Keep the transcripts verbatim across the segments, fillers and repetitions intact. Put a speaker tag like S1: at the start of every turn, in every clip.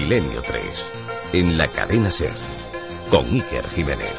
S1: Milenio tres, en la cadena SER, con Iker Jiménez.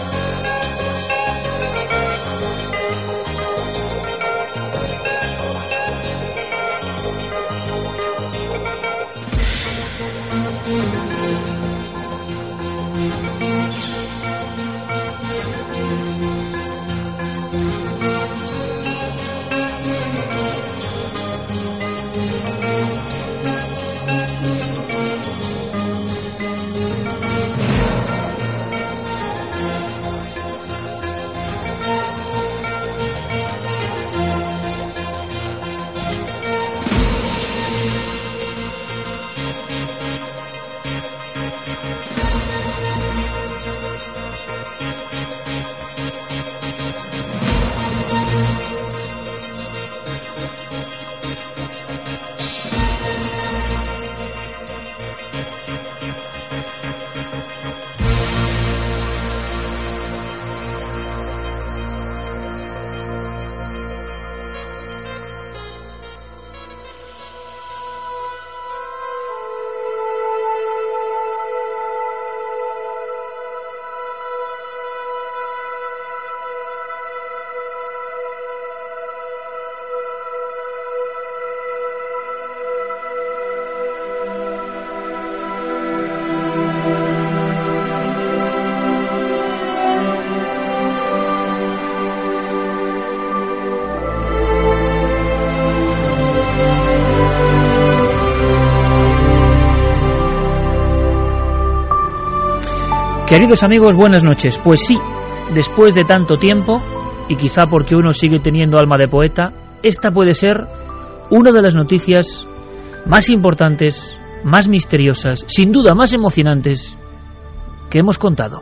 S2: Queridos amigos, buenas noches. Pues sí, después de tanto tiempo, y quizá porque uno sigue teniendo alma de poeta, esta puede ser una de las noticias más importantes, más misteriosas, sin duda más emocionantes que hemos contado.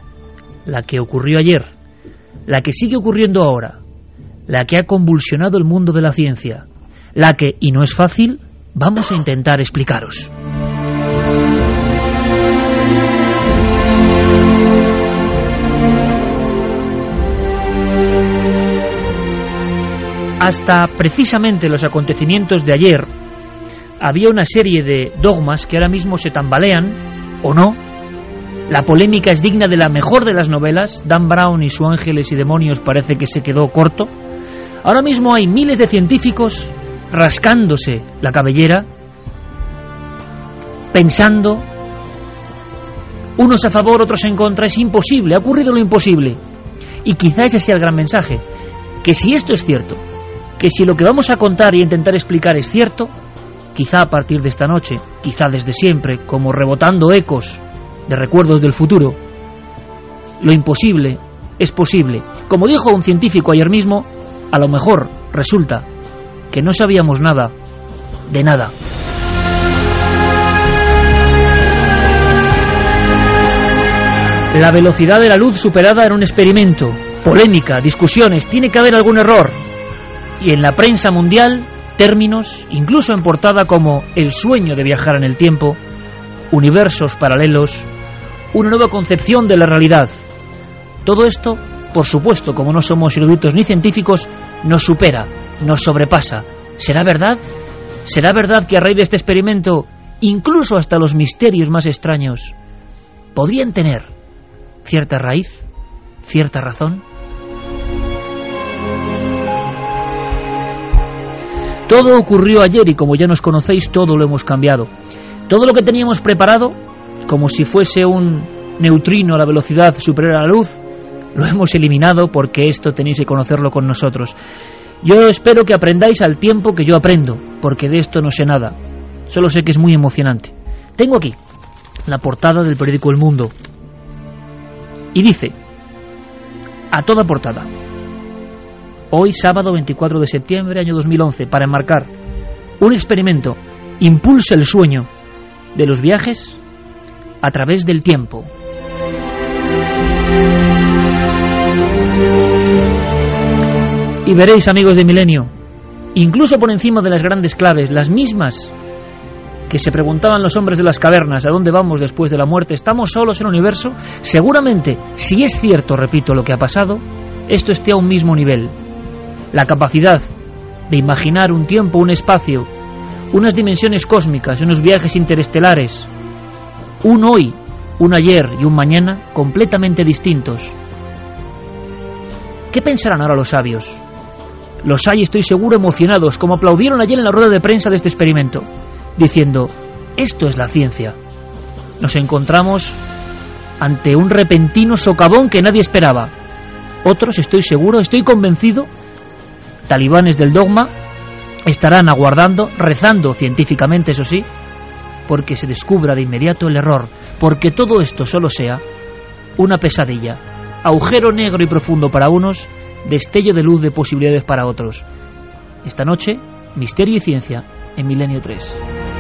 S2: La que ocurrió ayer, la que sigue ocurriendo ahora, la que ha convulsionado el mundo de la ciencia, la que, y no es fácil, vamos a intentar explicaros. Hasta precisamente los acontecimientos de ayer había una serie de dogmas que ahora mismo se tambalean, o no. La polémica es digna de la mejor de las novelas. Dan Brown y su Ángeles y Demonios parece que se quedó corto. Ahora mismo hay miles de científicos rascándose la cabellera, pensando, unos a favor, otros en contra. Es imposible, ha ocurrido lo imposible. Y quizá ese sea el gran mensaje, que si esto es cierto, que si lo que vamos a contar y a intentar explicar es cierto, quizá a partir de esta noche, quizá desde siempre, como rebotando ecos de recuerdos del futuro, lo imposible es posible. Como dijo un científico ayer mismo, a lo mejor resulta que no sabíamos nada de nada. La velocidad de la luz superada en un experimento, polémica, discusiones, tiene que haber algún error. Y en la prensa mundial, términos, incluso en portada como el sueño de viajar en el tiempo, universos paralelos, una nueva concepción de la realidad. Todo esto, por supuesto, como no somos eruditos ni científicos, nos supera, nos sobrepasa. ¿Será verdad? ¿Será verdad que a raíz de este experimento, incluso hasta los misterios más extraños, podrían tener cierta raíz, cierta razón? Todo ocurrió ayer y como ya nos conocéis, todo lo hemos cambiado. Todo lo que teníamos preparado, como si fuese un neutrino a la velocidad superior a la luz, lo hemos eliminado porque esto tenéis que conocerlo con nosotros. Yo espero que aprendáis al tiempo que yo aprendo, porque de esto no sé nada. Solo sé que es muy emocionante. Tengo aquí la portada del periódico El Mundo. Y dice, a toda portada: hoy, sábado veinticuatro de septiembre, año dos mil once, para enmarcar un experimento, impulsa el sueño de los viajes a través del tiempo. Y veréis, amigos de Milenio, incluso por encima de las grandes claves, las mismas que se preguntaban los hombres de las cavernas, ¿a dónde vamos después de la muerte? ¿Estamos solos en el universo? Seguramente, si es cierto, repito, lo que ha pasado, esto esté a un mismo nivel. La capacidad de imaginar un tiempo, un espacio, unas dimensiones cósmicas, unos viajes interestelares, un hoy, un ayer y un mañana completamente distintos. ¿Qué pensarán ahora los sabios? Los hay, estoy seguro, emocionados, como aplaudieron ayer en la rueda de prensa de este experimento, diciendo: esto es la ciencia. Nos encontramos ante un repentino socavón que nadie esperaba. Otros, estoy seguro, estoy convencido, talibanes del dogma, estarán aguardando, rezando científicamente, eso sí, porque se descubra de inmediato el error, porque todo esto solo sea una pesadilla, agujero negro y profundo para unos, destello de luz de posibilidades para otros. Esta noche, Misterio y Ciencia en Milenio tres.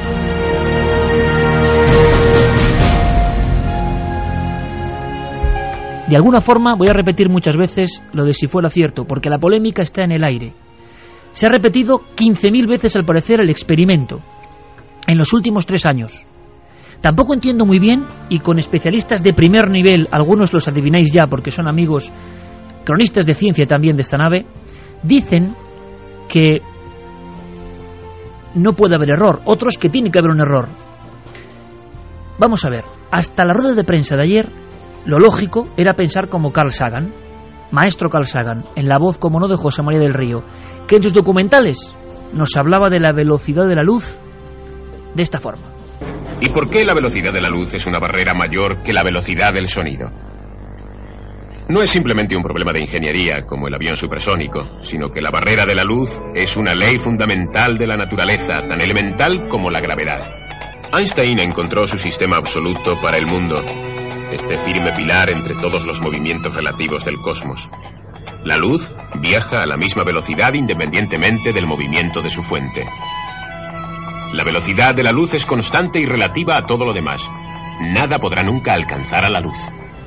S2: De alguna forma voy a repetir muchas veces lo de si fuera cierto, porque la polémica está en el aire. Se ha repetido quince mil veces al parecer el experimento en los últimos tres años. Tampoco entiendo muy bien, y con especialistas de primer nivel, algunos los adivináis ya porque son amigos, cronistas de ciencia también de esta nave, dicen que no puede haber error, otros que tiene que haber un error. Vamos a ver, hasta la rueda de prensa de ayer, lo lógico era pensar como Carl Sagan, maestro Carl Sagan, en la voz, como no, de José María del Río, que en sus documentales nos hablaba de la velocidad de la luz de esta forma.
S1: ¿Y por qué la velocidad de la luz es una barrera mayor que la velocidad del sonido? No es simplemente un problema de ingeniería como el avión supersónico, sino que la barrera de la luz es una ley fundamental de la naturaleza, tan elemental como la gravedad. Einstein encontró su sistema absoluto para el mundo, este firme pilar entre todos los movimientos relativos del cosmos. La luz viaja a la misma velocidad independientemente del movimiento de su fuente. La velocidad de la luz es constante y relativa a todo lo demás. Nada podrá nunca alcanzar a la luz.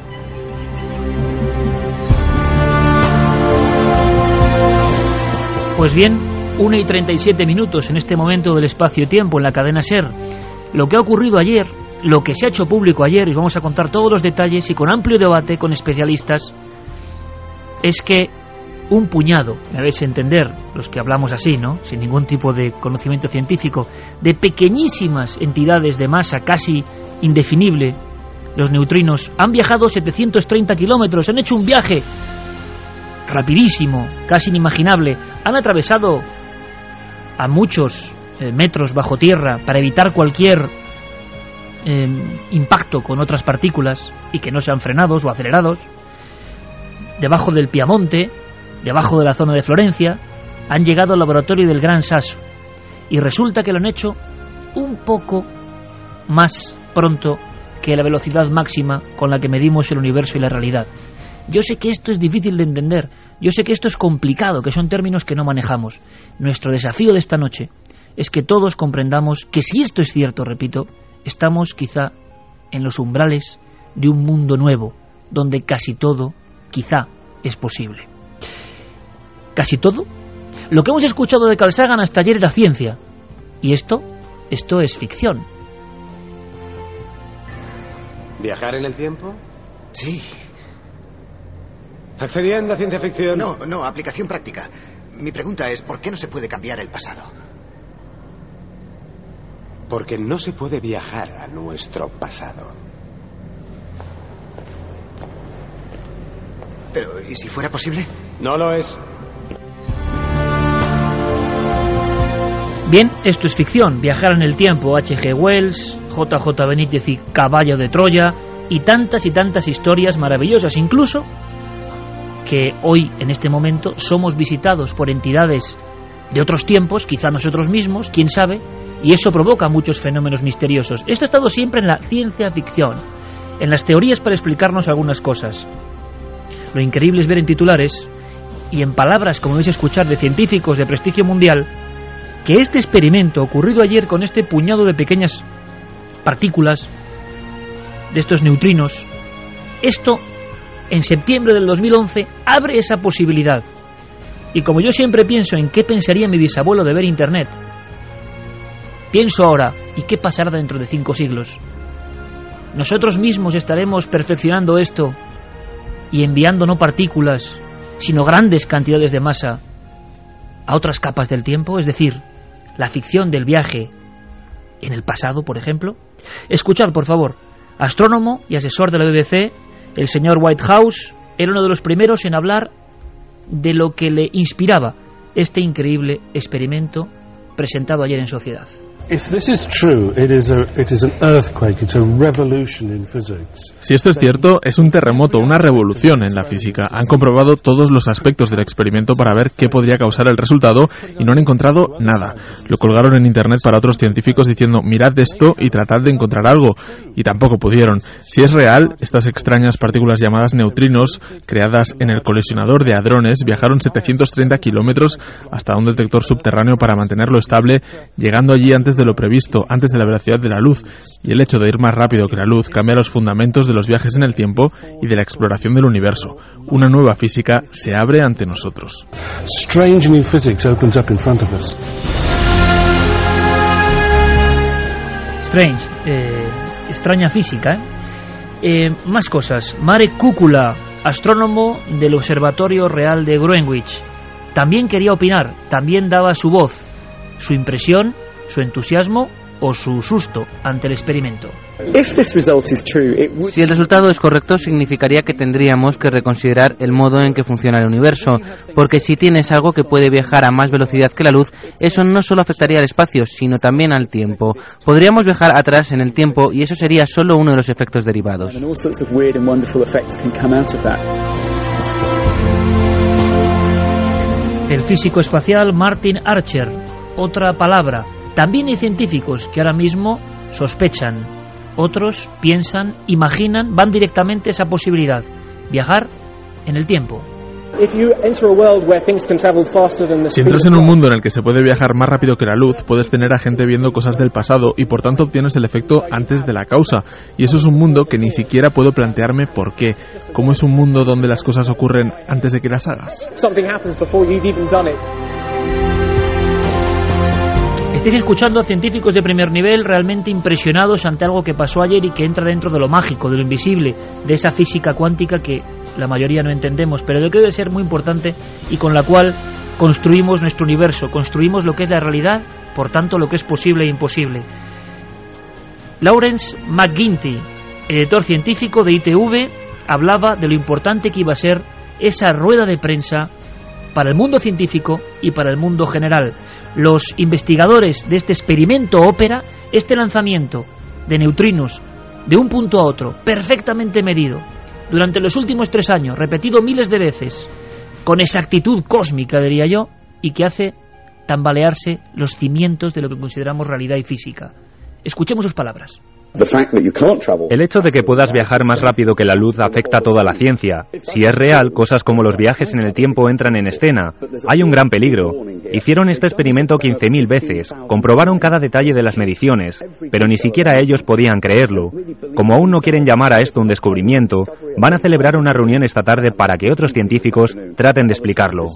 S2: Pues bien, una y treinta y siete minutos en este momento del espacio-tiempo en la cadena SER. Lo que ha ocurrido ayer, lo que se ha hecho público ayer, y os vamos a contar todos los detalles y con amplio debate con especialistas, es que un puñado, me habéis entender, los que hablamos así, ¿no?, sin ningún tipo de conocimiento científico, de pequeñísimas entidades de masa casi indefinible, los neutrinos, han viajado setecientos treinta kilómetros, han hecho un viaje rapidísimo, casi inimaginable, han atravesado a muchos eh, metros bajo tierra para evitar cualquier eh, impacto con otras partículas y que no sean frenados o acelerados, debajo del Piamonte, debajo de la zona de Florencia, han llegado al laboratorio del Gran Sasso y resulta que lo han hecho un poco más pronto que la velocidad máxima con la que medimos el universo y la realidad. Yo sé que esto es difícil de entender, yo sé que esto es complicado, que son términos que no manejamos. Nuestro desafío de esta noche es que todos comprendamos que si esto es cierto, repito, estamos quizá en los umbrales de un mundo nuevo, donde casi todo, quizá, es posible. ¿Casi todo? Lo que hemos escuchado de Carl Sagan hasta ayer era ciencia. Y esto, esto es ficción.
S3: ¿Viajar en el tiempo?
S4: Sí.
S3: ¿Accediendo a ciencia ficción?
S4: No, no, aplicación práctica. Mi pregunta es, ¿por qué no se puede cambiar el pasado?
S3: Porque no se puede viajar a nuestro pasado.
S4: Pero, ¿y si fuera posible?
S3: No lo es.
S2: Bien, esto es ficción, viajar en el tiempo, H G Wells, J J Benítez y Caballo de Troya, y tantas y tantas historias maravillosas, incluso que hoy, en este momento, somos visitados por entidades de otros tiempos, quizá nosotros mismos, quién sabe, y eso provoca muchos fenómenos misteriosos. Esto ha estado siempre en la ciencia ficción, en las teorías para explicarnos algunas cosas. Lo increíble es ver en titulares, y en palabras, como vais a escuchar, de científicos de prestigio mundial, que este experimento ocurrido ayer con este puñado de pequeñas partículas, de estos neutrinos, esto en septiembre del dos mil once abre esa posibilidad. Y como yo siempre pienso en qué pensaría mi bisabuelo de ver Internet, pienso ahora, ¿y qué pasará dentro de cinco siglos? ¿Nosotros mismos estaremos perfeccionando esto y enviando no partículas, sino grandes cantidades de masa a otras capas del tiempo? Es decir, la ficción del viaje en el pasado, por ejemplo. Escuchad, por favor, Astrónomo y asesor de la B B C, el señor Whitehouse era uno de los primeros en hablar de lo que le inspiraba este increíble experimento presentado ayer en Sociedad.
S5: Si esto es cierto, es un terremoto, una revolución en la física. Han comprobado todos los aspectos del experimento para ver qué podría causar el resultado y no han encontrado nada. Lo colgaron en internet para otros científicos diciendo, mirad esto y tratad de encontrar algo. Y tampoco pudieron. Si es real, estas extrañas partículas llamadas neutrinos, creadas en el colisionador de hadrones, viajaron setecientos treinta kilómetros hasta un detector subterráneo para mantenerlo estable, llegando allí antes de lo previsto, antes de la velocidad de la luz, y el hecho de ir más rápido que la luz cambia los fundamentos de los viajes en el tiempo y de la exploración del universo. Una nueva física se abre ante nosotros.
S2: Strange new physics opens up in front of us. Strange, eh, extraña física, ¿eh? Eh, más cosas. Marek Kukula, astrónomo del Observatorio Real de Greenwich, también quería opinar, también daba su voz, su impresión, su entusiasmo o su susto ante el experimento.
S6: Si el resultado es correcto, significaría que tendríamos que reconsiderar el modo en que funciona el universo, porque si tienes algo que puede viajar a más velocidad que la luz, eso no solo afectaría al espacio, sino también al tiempo. Podríamos viajar atrás en el tiempo y eso sería solo uno de los efectos derivados.
S2: El físico espacial Martin Archer, otra palabra. También hay científicos que ahora mismo sospechan, otros piensan, imaginan, van directamente a esa posibilidad, viajar en el tiempo.
S5: Si entras en un mundo en el que se puede viajar más rápido que la luz, puedes tener a gente viendo cosas del pasado y por tanto obtienes el efecto antes de la causa. Y eso es un mundo que ni siquiera puedo plantearme por qué. ¿Cómo es un mundo donde las cosas ocurren antes de que las hagas?
S2: Estáis escuchando a científicos de primer nivel realmente impresionados ante algo que pasó ayer y que entra dentro de lo mágico, de lo invisible, de esa física cuántica que la mayoría no entendemos, pero de que debe ser muy importante y con la cual construimos nuestro universo, construimos lo que es la realidad, por tanto lo que es posible e imposible. Lawrence McGuinty, editor científico de I T V, hablaba de lo importante que iba a ser esa rueda de prensa para el mundo científico y para el mundo general. Los investigadores de este experimento ópera, este lanzamiento de neutrinos de un punto a otro, perfectamente medido, durante los últimos tres años, repetido miles de veces, con exactitud cósmica, diría yo, y que hace tambalearse los cimientos de lo que consideramos realidad y física. Escuchemos sus palabras.
S7: El hecho de que puedas viajar más rápido que la luz afecta a toda la ciencia. Si es real, cosas como los viajes en el tiempo entran en escena. Hay un gran peligro. Hicieron este experimento quince mil veces, comprobaron cada detalle de las mediciones, pero ni siquiera ellos podían creerlo. Como aún no quieren llamar a esto un descubrimiento, van a celebrar una reunión esta tarde para que otros científicos traten de explicarlo.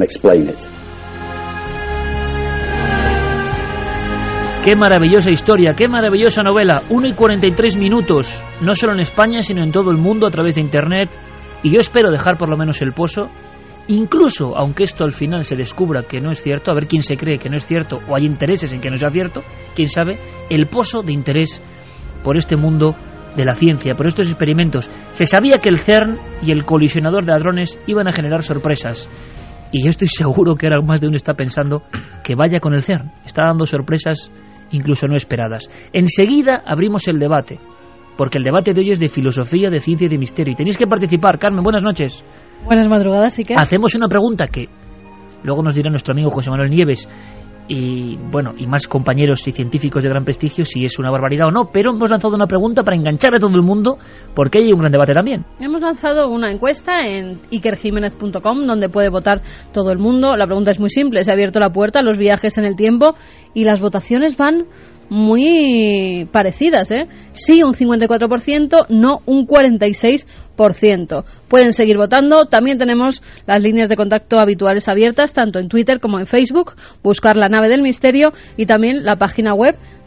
S2: Qué maravillosa historia, qué maravillosa novela. uno y cuarenta y tres minutos, no solo en España, sino en todo el mundo a través de Internet. Y yo espero dejar por lo menos el pozo, incluso aunque esto al final se descubra que no es cierto, a ver quién se cree que no es cierto o hay intereses en que no sea cierto, quién sabe, el pozo de interés por este mundo de la ciencia, por estos experimentos. Se sabía que el CERN y el colisionador de hadrones iban a generar sorpresas. Y yo estoy seguro que ahora más de uno está pensando que vaya con el CERN. Está dando sorpresas incluso no esperadas. Enseguida abrimos el debate, porque el debate de hoy es de filosofía, de ciencia y de misterio. Y tenéis que participar. Carmen, buenas noches.
S8: Buenas madrugadas, ¿y qué?
S2: Hacemos una pregunta que luego nos dirá nuestro amigo José Manuel Nieves y bueno y más compañeros y científicos de gran prestigio si es una barbaridad o no, pero hemos lanzado una pregunta para enganchar a todo el mundo porque hay un gran debate también.
S8: Hemos lanzado una encuesta en iker jiménez punto com donde puede votar todo el mundo. La pregunta es muy simple, se ha abierto la puerta a los viajes en el tiempo y las votaciones van muy parecidas, ¿eh? Sí, un cincuenta y cuatro por ciento, no un cuarenta y seis por ciento. Pueden seguir votando. También tenemos las líneas de contacto habituales abiertas, tanto en Twitter como en Facebook. Buscar La Nave del Misterio y también la página web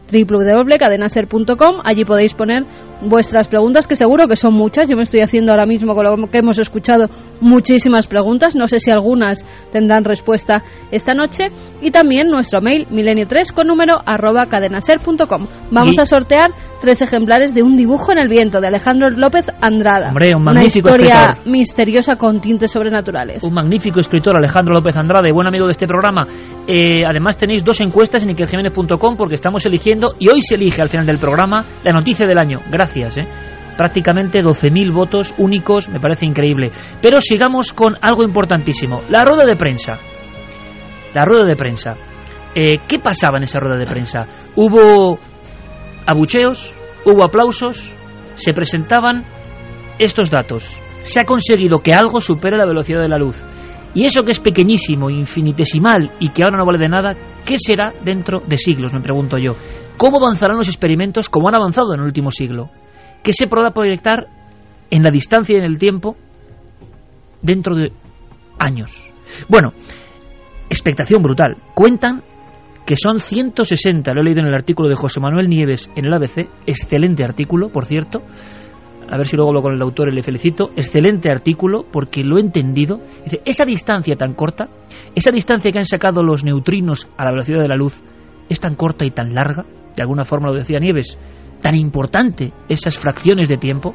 S8: doble u doble u doble u punto cadena ser punto com. Allí podéis poner vuestras preguntas, que seguro que son muchas. Yo me estoy haciendo ahora mismo, con lo que hemos escuchado, muchísimas preguntas. No sé si algunas tendrán respuesta esta noche. Y también nuestro mail, milenio tres con número arroba cadenaser punto com. Vamos
S2: y...
S8: a sortear tres ejemplares de Un dibujo en el viento, de Alejandro López Andrada.
S2: Hombre, un
S8: una
S2: magnífico
S8: historia
S2: escritor.
S8: misteriosa con tintes sobrenaturales.
S2: Un magnífico escritor, Alejandro López Andrada, y buen amigo de este programa. Eh, además tenéis dos encuestas en iker jiménez punto com, porque estamos eligiendo, y hoy se elige al final del programa, la noticia del año. Gracias, eh. Prácticamente doce mil votos únicos, me parece increíble. Pero sigamos con algo importantísimo, la rueda de prensa. La rueda de prensa. Eh, ¿Qué pasaba en esa rueda de prensa? Hubo abucheos, hubo aplausos, se presentaban estos datos. Se ha conseguido que algo supere la velocidad de la luz. Y eso que es pequeñísimo, infinitesimal y que ahora no vale de nada, ¿qué será dentro de siglos? Me pregunto yo. ¿Cómo avanzarán los experimentos como han avanzado en el último siglo? ¿Qué se podrá proyectar en la distancia y en el tiempo dentro de años? Bueno, expectación brutal. Cuentan que son ciento sesenta, lo he leído en el artículo de José Manuel Nieves en el A B C, excelente artículo, por cierto, a ver si luego hablo con el autor y le felicito, excelente artículo, porque lo he entendido. Dice, esa distancia tan corta, esa distancia que han sacado los neutrinos a la velocidad de la luz, es tan corta y tan larga, de alguna forma lo decía Nieves, tan importante esas fracciones de tiempo,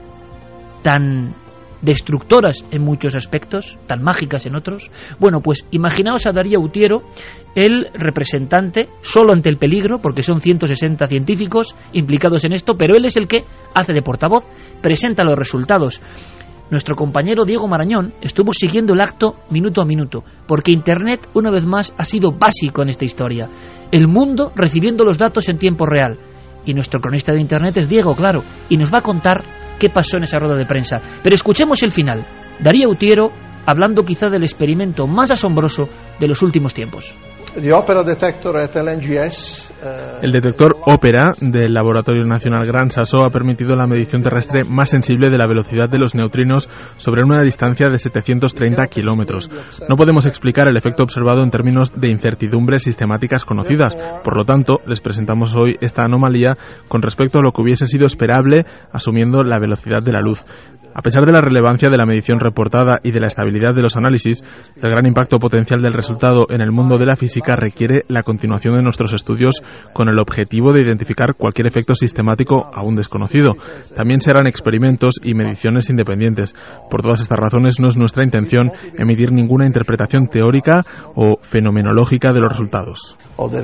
S2: tan destructoras en muchos aspectos, tan mágicas en otros. Bueno, pues imaginaos a Darío Utiero, el representante, solo ante el peligro, porque son ciento sesenta científicos implicados en esto, pero él es el que hace de portavoz, presenta los resultados. Nuestro compañero Diego Marañón estuvo siguiendo el acto minuto a minuto, porque Internet, una vez más, ha sido básico en esta historia. El mundo recibiendo los datos en tiempo real. Y nuestro cronista de Internet es Diego, claro, y nos va a contar qué pasó en esa rueda de prensa. Pero escuchemos el final. Darío Utiero hablando quizá del experimento más asombroso de los últimos tiempos.
S5: El detector Opera del Laboratorio Nacional Gran Sasso ha permitido la medición terrestre más sensible de la velocidad de los neutrinos sobre una distancia de setecientos treinta kilómetros. No podemos explicar el efecto observado en términos de incertidumbres sistemáticas conocidas. Por lo tanto, les presentamos hoy esta anomalía con respecto a lo que hubiese sido esperable asumiendo la velocidad de la luz. A pesar de la relevancia de la medición reportada y de la estabilidad de los análisis, el gran impacto potencial del resultado en el mundo de la física requiere la continuación de nuestros estudios con el objetivo de identificar cualquier efecto sistemático aún desconocido. También se harán experimentos y mediciones independientes. Por todas estas razones, no es nuestra intención emitir ninguna interpretación teórica o fenomenológica de los resultados.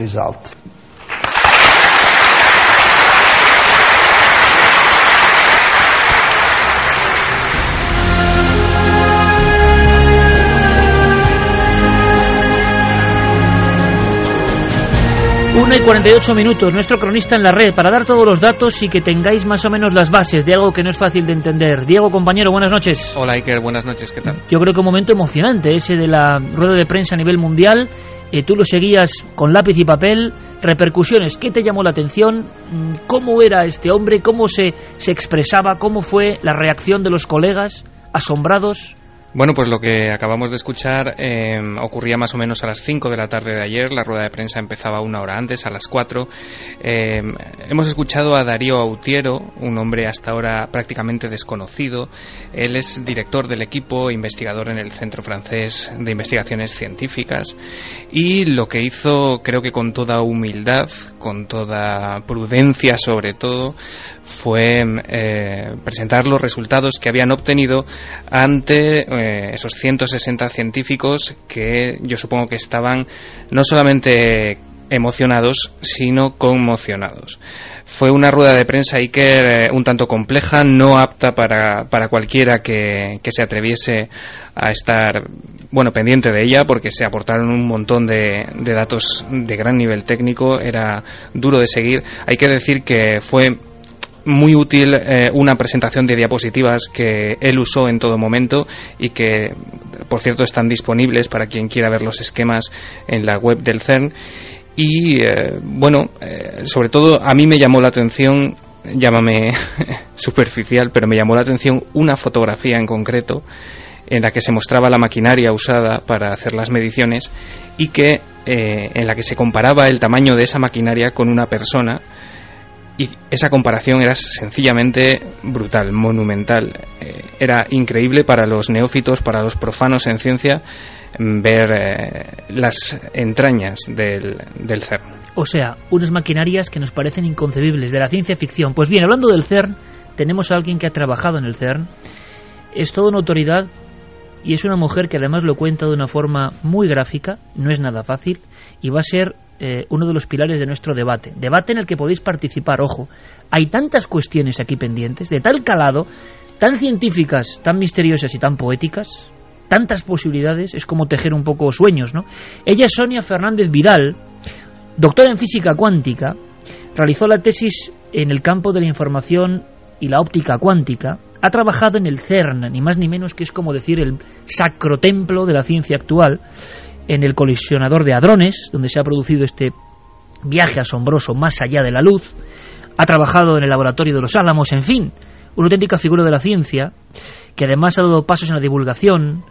S2: una y cuarenta y ocho minutos, nuestro cronista en la red, para dar todos los datos y que tengáis más o menos las bases de algo que no es fácil de entender. Diego, compañero, buenas noches.
S9: Hola, Iker, buenas noches, ¿qué tal?
S2: Yo creo que un momento emocionante ese de la rueda de prensa a nivel mundial. Eh, tú lo seguías con lápiz y papel. Repercusiones, ¿qué te llamó la atención? ¿Cómo era este hombre? ¿Cómo se, se expresaba? ¿Cómo fue la reacción de los colegas asombrados?
S9: Bueno, pues lo que acabamos de escuchar eh, ocurría más o menos a las cinco de la tarde de ayer. La rueda de prensa empezaba una hora antes, a las cuatro. Eh, hemos escuchado a Darío Utiero, un hombre hasta ahora prácticamente desconocido. Él es director del equipo, investigador en el Centro Francés de Investigaciones Científicas, y lo que hizo, creo que con toda humildad, con toda prudencia sobre todo, fue eh, presentar los resultados que habían obtenido ante eh, esos ciento sesenta científicos que yo supongo que estaban no solamente emocionados, sino conmocionados. Fue una rueda de prensa, Iker, eh, un tanto compleja, no apta para, para cualquiera que, que se atreviese a estar, bueno, pendiente de ella, porque se aportaron un montón de, de datos de gran nivel técnico, era duro de seguir. Hay que decir que fue muy útil eh, una presentación de diapositivas que él usó en todo momento y que, por cierto, están disponibles para quien quiera ver los esquemas en la web del CERN. Y eh, bueno, eh, sobre todo a mí me llamó la atención, llámame superficial, pero me llamó la atención una fotografía en concreto en la que se mostraba la maquinaria usada para hacer las mediciones y que eh, en la que se comparaba el tamaño de esa maquinaria con una persona, y esa comparación era sencillamente brutal, monumental. Eh, era increíble para los neófitos, para los profanos en ciencia, ver eh, las entrañas del, del CERN.
S2: O sea, unas maquinarias que nos parecen inconcebibles, de la ciencia ficción. Pues bien, hablando del CERN, tenemos a alguien que ha trabajado en el CERN. Es toda una autoridad y es una mujer que además lo cuenta de una forma muy gráfica, no es nada fácil, y va a ser eh, uno de los pilares de nuestro debate. Debate en el que podéis participar, ojo. Hay tantas cuestiones aquí pendientes, de tal calado, tan científicas, tan misteriosas y tan poéticas, tantas posibilidades, es como tejer un poco sueños, ¿no? Ella es Sonia Fernández Vidal, doctora en física cuántica, realizó la tesis en el campo de la información y la óptica cuántica, ha trabajado en el CERN, ni más ni menos, que es como decir el sacrotemplo de la ciencia actual, en el colisionador de hadrones, donde se ha producido este viaje asombroso más allá de la luz, ha trabajado en el laboratorio de los Álamos, en fin, una auténtica figura de la ciencia, que además ha dado pasos en la divulgación,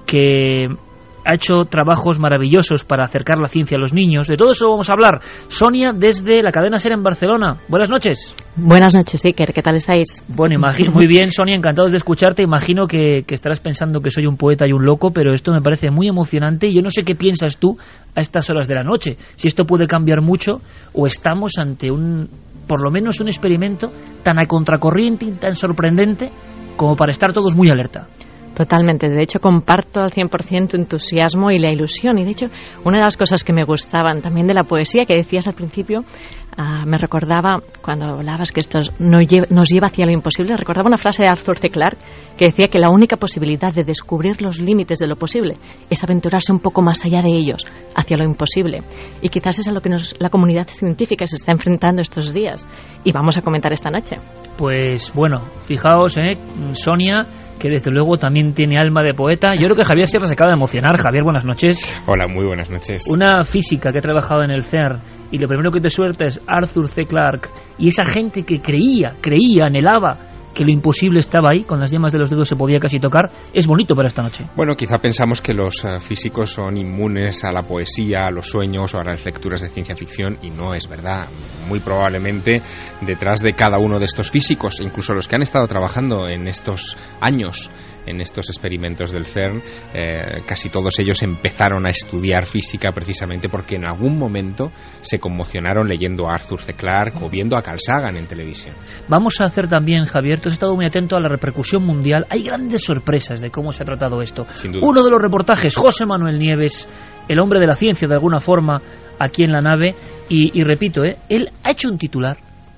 S2: que ha hecho trabajos maravillosos para acercar la ciencia a los niños. De todo eso vamos a hablar. Sonia, desde la cadena SER en Barcelona. Buenas noches.
S10: Buenas noches, Iker. ¿Qué tal estáis?
S2: Bueno, imagino, muy bien, Sonia, encantados de escucharte. Imagino que, que estarás pensando que soy un poeta y un loco, pero esto me parece muy emocionante y yo no sé qué piensas tú a estas horas de la noche. Si esto puede cambiar mucho o estamos ante un, por lo menos un experimento tan a contracorriente y tan sorprendente como para estar todos muy alerta.
S10: Totalmente. De hecho, comparto al cien por ciento tu entusiasmo y la ilusión. Y de hecho, una de las cosas que me gustaban también de la poesía que decías al principio, uh, me recordaba, cuando hablabas que esto nos lleva, nos lleva hacia lo imposible, recordaba una frase de Arthur C. Clarke que decía que la única posibilidad de descubrir los límites de lo posible es aventurarse un poco más allá de ellos, hacia lo imposible. Y quizás es a lo que nos, la comunidad científica se está enfrentando estos días. Y vamos a comentar esta noche.
S2: Pues bueno, fijaos, eh, Sonia, que desde luego también tiene alma de poeta. Yo creo que Javier Sierra se acaba de emocionar. Javier, buenas noches.
S11: Hola, muy buenas noches.
S2: Una física que ha trabajado en el CERN y lo primero que te suelta es Arthur C. Clarke y esa gente que creía, creía, anhelaba que lo imposible estaba ahí, con las yemas de los dedos se podía casi tocar. Es bonito para esta noche.
S11: Bueno, quizá pensamos que los uh, físicos son inmunes a la poesía, a los sueños o a las lecturas de ciencia ficción, y no es verdad. Muy probablemente detrás de cada uno de estos físicos, incluso los que han estado trabajando en estos años en estos experimentos del CERN, eh, casi todos ellos empezaron a estudiar física precisamente porque en algún momento se conmocionaron leyendo a Arthur C. Clarke o viendo a Carl Sagan en televisión.
S2: Vamos a hacer también, Javier, tú has estado muy atento a la repercusión mundial. Hay grandes sorpresas de cómo se ha tratado esto.
S11: Sin duda.
S2: Uno de los reportajes, José Manuel Nieves, el hombre de la ciencia de alguna forma, aquí en la nave, y, y repito, eh, él ha hecho un titular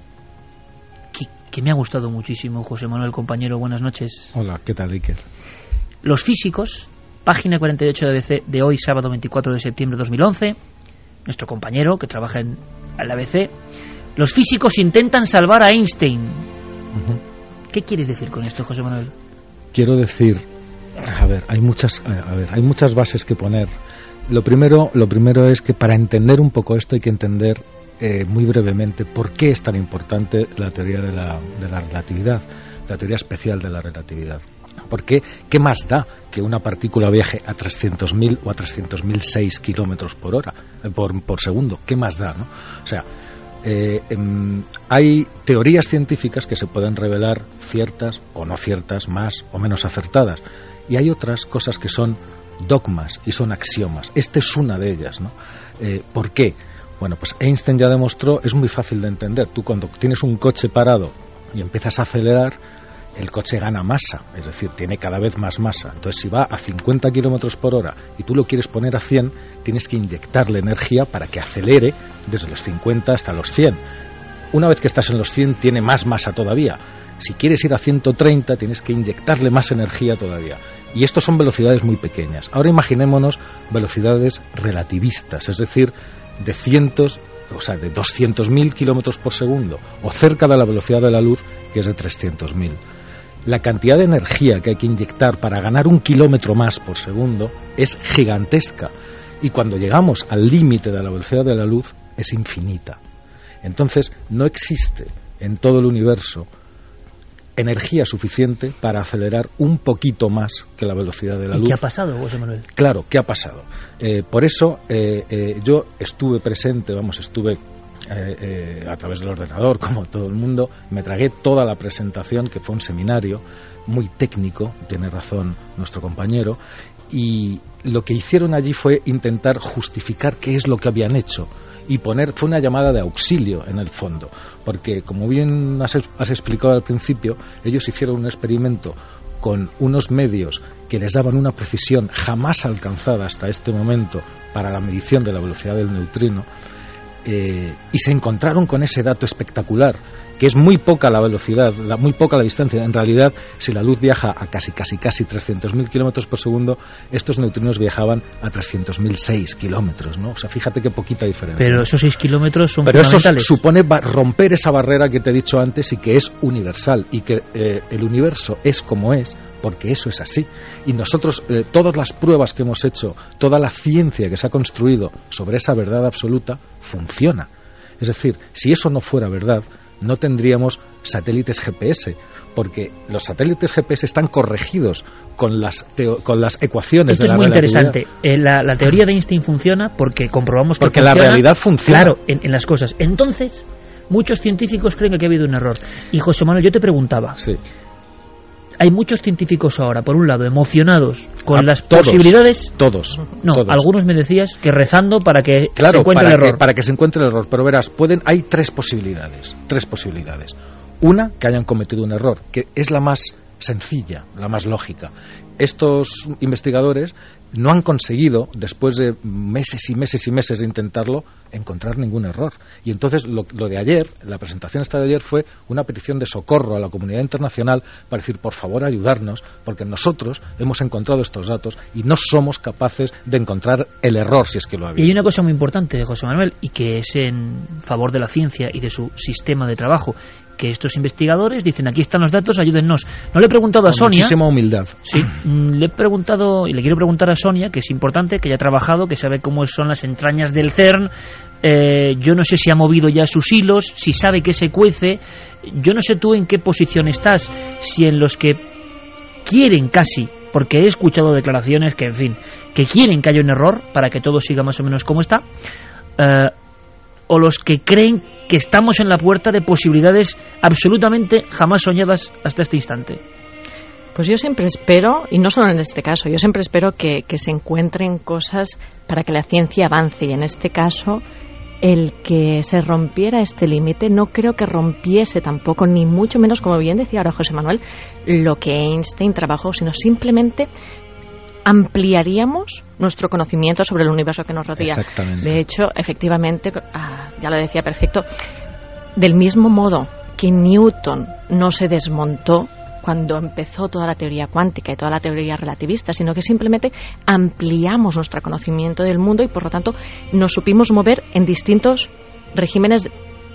S2: que me ha gustado muchísimo. José Manuel, compañero, buenas noches.
S12: Hola, ¿qué tal, Iker?
S2: Los físicos, página cuarenta y ocho de A B C de hoy, sábado veinticuatro de septiembre de dos mil once, nuestro compañero que trabaja en la A B C, los físicos intentan salvar a Einstein. Uh-huh. ¿Qué quieres decir con esto, José Manuel?
S12: Quiero decir, a ver, hay muchas, a ver, hay muchas bases que poner. Lo primero, lo primero es que para entender un poco esto hay que entender Eh, muy brevemente por qué es tan importante la teoría de la, de la relatividad, la teoría especial de la relatividad. Porque, ¿qué más da que una partícula viaje a trescientos mil o a trescientos mil seis kilómetros por hora, eh, por, por segundo? ¿Qué más da, no? O sea, eh, eh, hay teorías científicas que se pueden revelar ciertas o no ciertas, más o menos acertadas, y hay otras cosas que son dogmas y son axiomas. Esta es una de ellas, ¿no? Eh, ¿Por qué? Bueno, pues Einstein ya demostró, es muy fácil de entender. Tú cuando tienes un coche parado y empiezas a acelerar, el coche gana masa, es decir, tiene cada vez más masa. Entonces, si va a cincuenta kilómetros por hora y tú lo quieres poner a cien, tienes que inyectarle energía para que acelere desde los cincuenta hasta los cien. Una vez que estás en los cien, tiene más masa todavía. Si quieres ir a ciento treinta, tienes que inyectarle más energía todavía. Y esto son velocidades muy pequeñas. Ahora imaginémonos velocidades relativistas, es decir, de cientos, o sea, de doscientos mil kilómetros por segundo, o cerca de la velocidad de la luz, que es de trescientos mil. La cantidad de energía que hay que inyectar para ganar un kilómetro más por segundo es gigantesca, y cuando llegamos al límite de la velocidad de la luz es infinita. Entonces, no existe en todo el universo energía suficiente para acelerar un poquito más que la velocidad de la
S2: ¿Y
S12: luz.
S2: qué ha pasado, José Manuel?
S12: Claro, ¿qué ha pasado? Eh, por eso eh, eh, yo estuve presente, vamos, estuve eh, eh, a través del ordenador, como todo el mundo, me tragué toda la presentación, que fue un seminario muy técnico, tiene razón nuestro compañero, y lo que hicieron allí fue intentar justificar qué es lo que habían hecho y poner, fue una llamada de auxilio en el fondo, porque como bien has, has explicado al principio, ellos hicieron un experimento con unos medios que les daban una precisión jamás alcanzada hasta este momento para la medición de la velocidad del neutrino, eh, y se encontraron con ese dato espectacular, que es muy poca la velocidad, la, muy poca la distancia. En realidad, si la luz viaja a casi, casi, casi trescientos mil kilómetros por segundo, estos neutrinos viajaban a trescientos mil seis kilómetros, ¿no? O sea, fíjate qué poquita diferencia.
S2: Pero esos seis kilómetros son
S12: Pero
S2: fundamentales.
S12: eso supone romper esa barrera que te he dicho antes y que es universal, y que eh, el universo es como es, porque eso es así. Y nosotros, eh, todas las pruebas que hemos hecho, toda la ciencia que se ha construido sobre esa verdad absoluta, funciona. Es decir, si eso no fuera verdad, no tendríamos satélites G P S, porque los satélites G P S están corregidos con las, teo- con las ecuaciones
S2: Esto
S12: de la
S2: es muy
S12: relatividad.
S2: interesante. Eh, la, la teoría de Einstein funciona porque comprobamos que
S12: Porque
S2: funciona,
S12: la realidad funciona.
S2: Claro, en, en las cosas. Entonces, muchos científicos creen que aquí ha habido un error. Y José Manuel, yo te preguntaba.
S12: Sí.
S2: Hay muchos científicos ahora, por un lado, emocionados con
S12: Ah,
S2: las
S12: todos,
S2: posibilidades.
S12: Todos.
S2: No,
S12: todos.
S2: algunos me decías que rezando para que
S12: Claro,
S2: se encuentre
S12: para
S2: el error.
S12: Que, para que se encuentre el error. Pero verás, pueden, hay tres posibilidades. Tres posibilidades. Una, que hayan cometido un error, que es la más sencilla, la más lógica. Estos investigadores no han conseguido, después de meses y meses y meses de intentarlo, encontrar ningún error. Y entonces lo, lo de ayer, la presentación esta de ayer, fue una petición de socorro a la comunidad internacional para decir, por favor, ayudarnos, porque nosotros hemos encontrado estos datos y no somos capaces de encontrar el error, si es que lo ha habido.
S2: Y hay una cosa muy importante de José Manuel, y que es en favor de la ciencia y de su sistema de trabajo, que estos investigadores dicen, aquí están los datos, ayúdennos. No le he preguntado a
S12: Con
S2: Sonia...
S12: muchísima humildad.
S2: Sí, le he preguntado, y le quiero preguntar a Sonia, que es importante, que ya ha trabajado, que sabe cómo son las entrañas del CERN. Eh, yo no sé si ha movido ya sus hilos, si sabe que se cuece. Yo no sé tú en qué posición estás, si en los que quieren casi, porque he escuchado declaraciones que, en fin, que quieren que haya un error para que todo siga más o menos como está, eh, o los que creen que estamos en la puerta de posibilidades absolutamente jamás soñadas hasta este instante.
S10: Pues yo siempre espero, y no solo en este caso, yo siempre espero que, que se encuentren cosas para que la ciencia avance, y en este caso el que se rompiera este límite no creo que rompiese tampoco, ni mucho menos, como bien decía ahora José Manuel, lo que Einstein trabajó, sino simplemente ampliaríamos nuestro conocimiento sobre el universo que nos rodea.
S12: Exactamente.
S10: De hecho, efectivamente, ah, ya lo decía perfecto, del mismo modo que Newton no se desmontó cuando empezó toda la teoría cuántica y toda la teoría relativista, sino que simplemente ampliamos nuestro conocimiento del mundo y, por lo tanto, nos supimos mover en distintos regímenes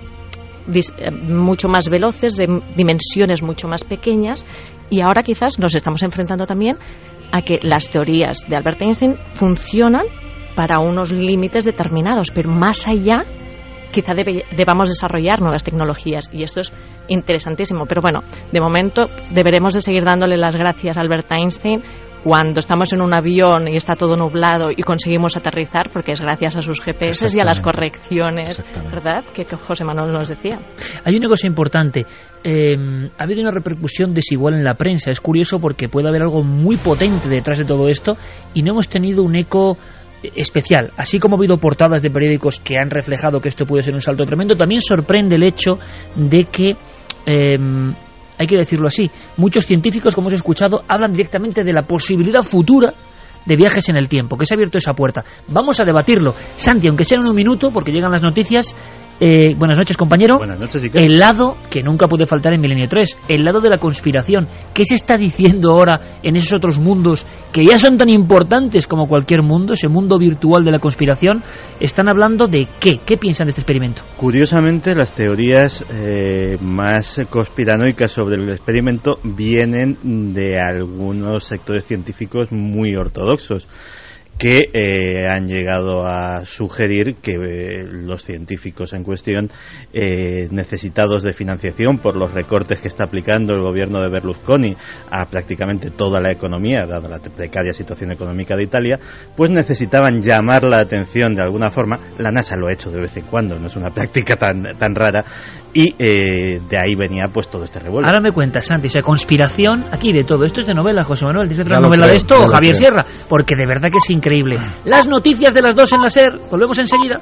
S10: dis- mucho más veloces, de dimensiones mucho más pequeñas, y ahora quizás nos estamos enfrentando también a que las teorías de Albert Einstein funcionan para unos límites determinados, pero más allá quizá debe, debamos desarrollar nuevas tecnologías, y esto es interesantísimo. Pero bueno, de momento deberemos de seguir dándole las gracias a Albert Einstein cuando estamos en un avión y está todo nublado y conseguimos aterrizar, porque es gracias a sus G P S y a las correcciones, ¿verdad?, que, que José Manuel nos decía.
S2: Hay una cosa importante. Eh, ha habido una repercusión desigual en la prensa. Es curioso porque puede haber algo muy potente detrás de todo esto y no hemos tenido un eco especial. Así como ha habido portadas de periódicos que han reflejado que esto puede ser un salto tremendo, también sorprende el hecho de que, eh, hay que decirlo así, muchos científicos, como hemos escuchado, hablan directamente de la posibilidad futura de viajes en el tiempo, que se ha abierto esa puerta. Vamos a debatirlo. Santi, aunque sea en un minuto, porque llegan las noticias. Eh, buenas noches, compañero.
S13: Buenas noches, Iker.
S2: El lado que nunca puede faltar en Milenio tres, el lado de la conspiración. ¿Qué se está diciendo ahora en esos otros mundos que ya son tan importantes como cualquier mundo, ese mundo virtual de la conspiración? Están hablando de qué. ¿Qué piensan de este experimento?
S13: Curiosamente, las teorías eh, más conspiranoicas sobre el experimento vienen de algunos sectores científicos muy ortodoxos. que eh, han llegado a sugerir que eh, los científicos en cuestión, eh, necesitados de financiación por los recortes que está aplicando el gobierno de Berlusconi a prácticamente toda la economía, dada la precaria situación económica de Italia, pues necesitaban llamar la atención de alguna forma. La NASA lo ha hecho de vez en cuando, no es una práctica tan, tan rara, y eh, de ahí venía pues todo este revuelo.
S2: Ahora me cuentas, Santi, o sea, conspiración, aquí de todo. Esto es de novela, José Manuel, ¿dice otra novela creo, de esto o Javier creo. Sierra? Porque de verdad que es increíble. Las noticias de las dos en la SER, volvemos enseguida.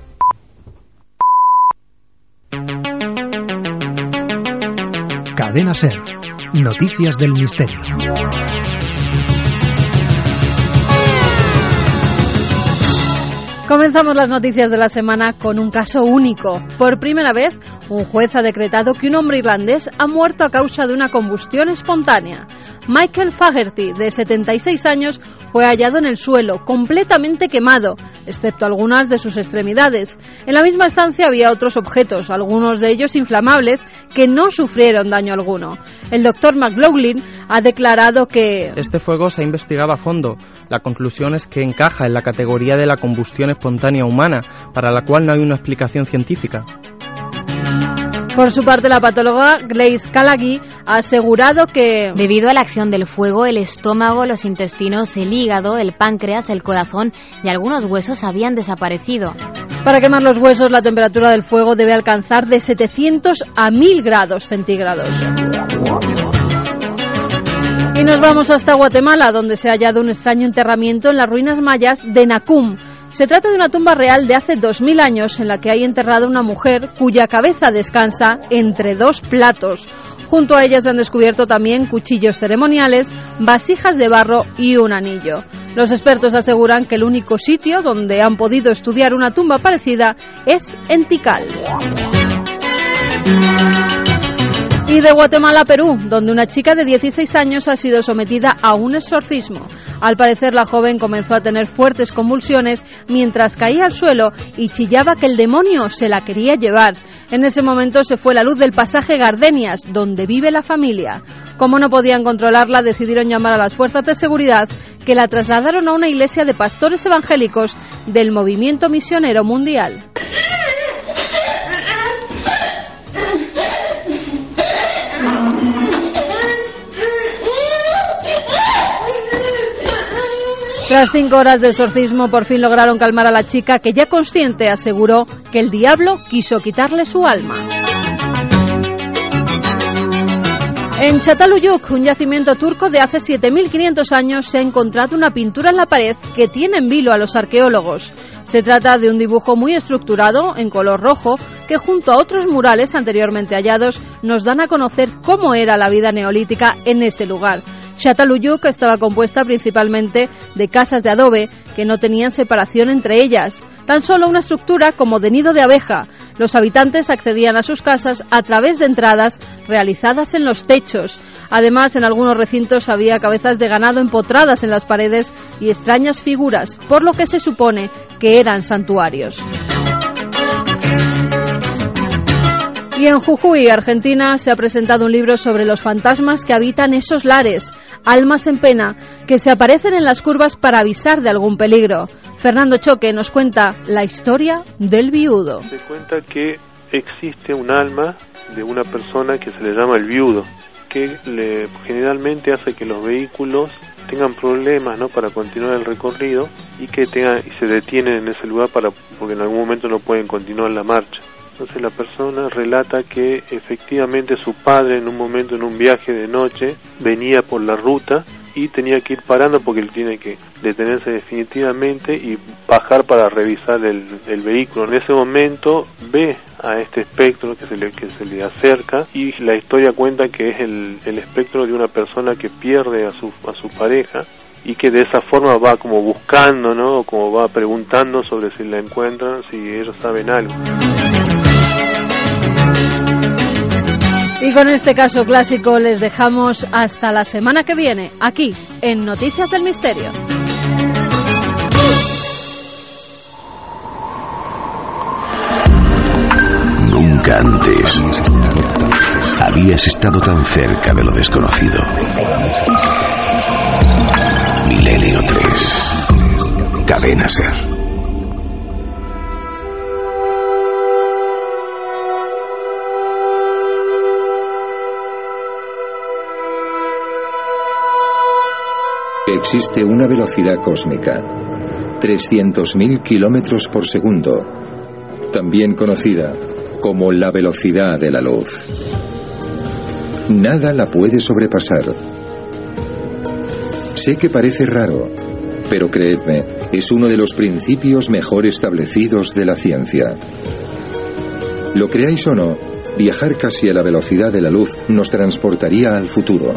S14: Cadena SER, noticias del misterio.
S8: Comenzamos las noticias de la semana con un caso único. Por primera vez, un juez ha decretado que un hombre irlandés ha muerto a causa de una combustión espontánea. Michael Fagerty, de setenta y seis años, fue hallado en el suelo, completamente quemado, excepto algunas de sus extremidades. En la misma estancia había otros objetos, algunos de ellos inflamables, que no sufrieron daño alguno. El doctor McLaughlin ha declarado que...
S15: Este fuego se ha investigado a fondo. La conclusión es que encaja en la categoría de la combustión espontánea humana, para la cual no hay una explicación científica.
S8: Por su parte, la patóloga Grace Callaghy ha asegurado que...
S16: Debido a la acción del fuego, el estómago, los intestinos, el hígado, el páncreas, el corazón y algunos huesos habían desaparecido.
S8: Para quemar los huesos, la temperatura del fuego debe alcanzar de setecientos a mil grados centígrados. Y nos vamos hasta Guatemala, donde se ha hallado un extraño enterramiento en las ruinas mayas de Nacum. Se trata de una tumba real de hace dos mil años en la que hay enterrada una mujer cuya cabeza descansa entre dos platos. Junto a ella se han descubierto también cuchillos ceremoniales, vasijas de barro y un anillo. Los expertos aseguran que el único sitio donde han podido estudiar una tumba parecida es en Tikal. Y de Guatemala a Perú, donde una chica de dieciséis años ha sido sometida a un exorcismo. Al parecer, la joven comenzó a tener fuertes convulsiones mientras caía al suelo y chillaba que el demonio se la quería llevar. En ese momento se fue la luz del pasaje Gardenias, donde vive la familia. Como no podían controlarla, decidieron llamar a las fuerzas de seguridad, que la trasladaron a una iglesia de pastores evangélicos del Movimiento Misionero Mundial. Tras cinco horas de exorcismo, por fin lograron calmar a la chica, que ya consciente aseguró que el diablo quiso quitarle su alma. En Çatalhöyük, un yacimiento turco de hace siete mil quinientos años, se ha encontrado una pintura en la pared que tiene en vilo a los arqueólogos. Se trata de un dibujo muy estructurado, en color rojo, que junto a otros murales anteriormente hallados nos dan a conocer cómo era la vida neolítica en ese lugar. Çatalhöyük estaba compuesta principalmente de casas de adobe que no tenían separación entre ellas, tan solo una estructura como de nido de abeja. Los habitantes accedían a sus casas a través de entradas realizadas en los techos. Además, en algunos recintos había cabezas de ganado empotradas en las paredes y extrañas figuras, por lo que se supone que eran santuarios. Y en Jujuy, Argentina, se ha presentado un libro sobre los fantasmas que habitan esos lares, almas en pena, que se aparecen en las curvas para avisar de algún peligro. Fernando Choque nos cuenta la historia del viudo.
S17: Se cuenta que existe un alma de una persona que se le llama el viudo, que le, generalmente hace que los vehículos tengan problemas, ¿no?, para continuar el recorrido y que tengan, y se detienen en ese lugar para porque en algún momento no pueden continuar la marcha. Entonces la persona relata que efectivamente su padre en un momento, en un viaje de noche, venía por la ruta y tenía que ir parando porque él tiene que detenerse definitivamente y bajar para revisar el, el vehículo. En ese momento ve a este espectro que se le, que se le acerca, y la historia cuenta que es el, el espectro de una persona que pierde a su, a su pareja, y que de esa forma va como buscando, ¿no?, como va preguntando sobre si la encuentran, si ellos saben algo.
S8: Y con este caso clásico les dejamos hasta la semana que viene, aquí, en Noticias del Misterio.
S18: Nunca antes habías estado tan cerca de lo desconocido. Milenio tres. Cadena Ser.
S19: Existe una velocidad cósmica, trescientos mil kilómetros por segundo, también conocida como la velocidad de la luz. Nada la puede sobrepasar. Sé que parece raro, pero creedme, es uno de los principios mejor establecidos de la ciencia. Lo creáis o no, viajar casi a la velocidad de la luz nos transportaría al futuro.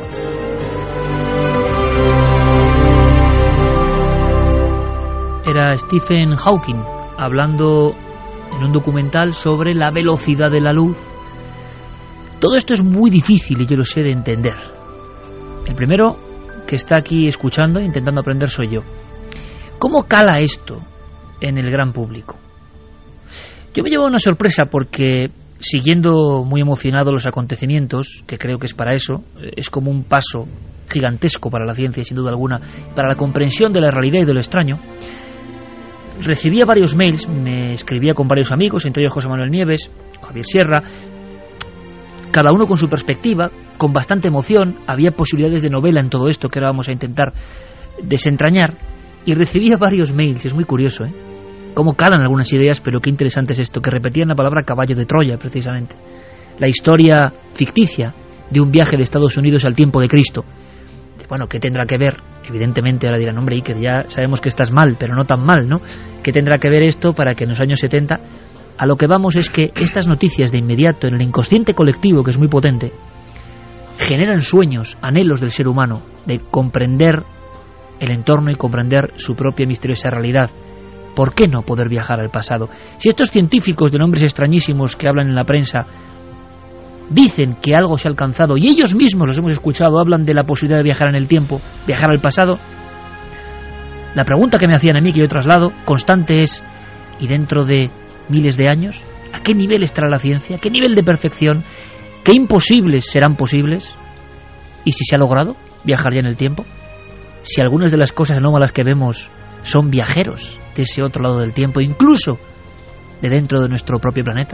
S2: Era Stephen Hawking hablando en un documental sobre la velocidad de la luz. Todo esto es muy difícil y yo lo sé de entender. El primero que está aquí escuchando e intentando aprender soy yo. ¿Cómo cala esto en el gran público? Yo me llevo una sorpresa porque, siguiendo muy emocionado los acontecimientos, que creo que es para eso, es como un paso gigantesco para la ciencia, sin duda alguna, para la comprensión de la realidad y de lo extraño, recibía varios mails, me escribía con varios amigos, entre ellos José Manuel Nieves, Javier Sierra, cada uno con su perspectiva, con bastante emoción. Había posibilidades de novela en todo esto que ahora vamos a intentar desentrañar, y recibía varios mails. Es muy curioso, ¿eh? Cómo calan algunas ideas, pero qué interesante es esto, que repetían la palabra caballo de Troya, precisamente. La historia ficticia de un viaje de Estados Unidos al tiempo de Cristo. Bueno, ¿qué tendrá que ver? Evidentemente ahora dirán, hombre, Iker, ya sabemos que estás mal, pero no tan mal, ¿no? ¿Qué tendrá que ver esto para que en los años setenta... A lo que vamos es que estas noticias de inmediato en el inconsciente colectivo, que es muy potente, generan sueños, anhelos del ser humano de comprender el entorno y comprender su propia misteriosa realidad. ¿Por qué no poder viajar al pasado? Si estos científicos de nombres extrañísimos que hablan en la prensa dicen que algo se ha alcanzado, y ellos mismos, los hemos escuchado, hablan de la posibilidad de viajar en el tiempo, viajar al pasado, la pregunta que me hacían a mí, que yo traslado, constante es, ¿y dentro de miles de años? ¿A qué nivel estará la ciencia? ¿Qué nivel de perfección? ¿Qué imposibles serán posibles? ¿Y si se ha logrado viajar ya en el tiempo? Si algunas de las cosas anómalas que vemos son viajeros de ese otro lado del tiempo, incluso de dentro de nuestro propio planeta.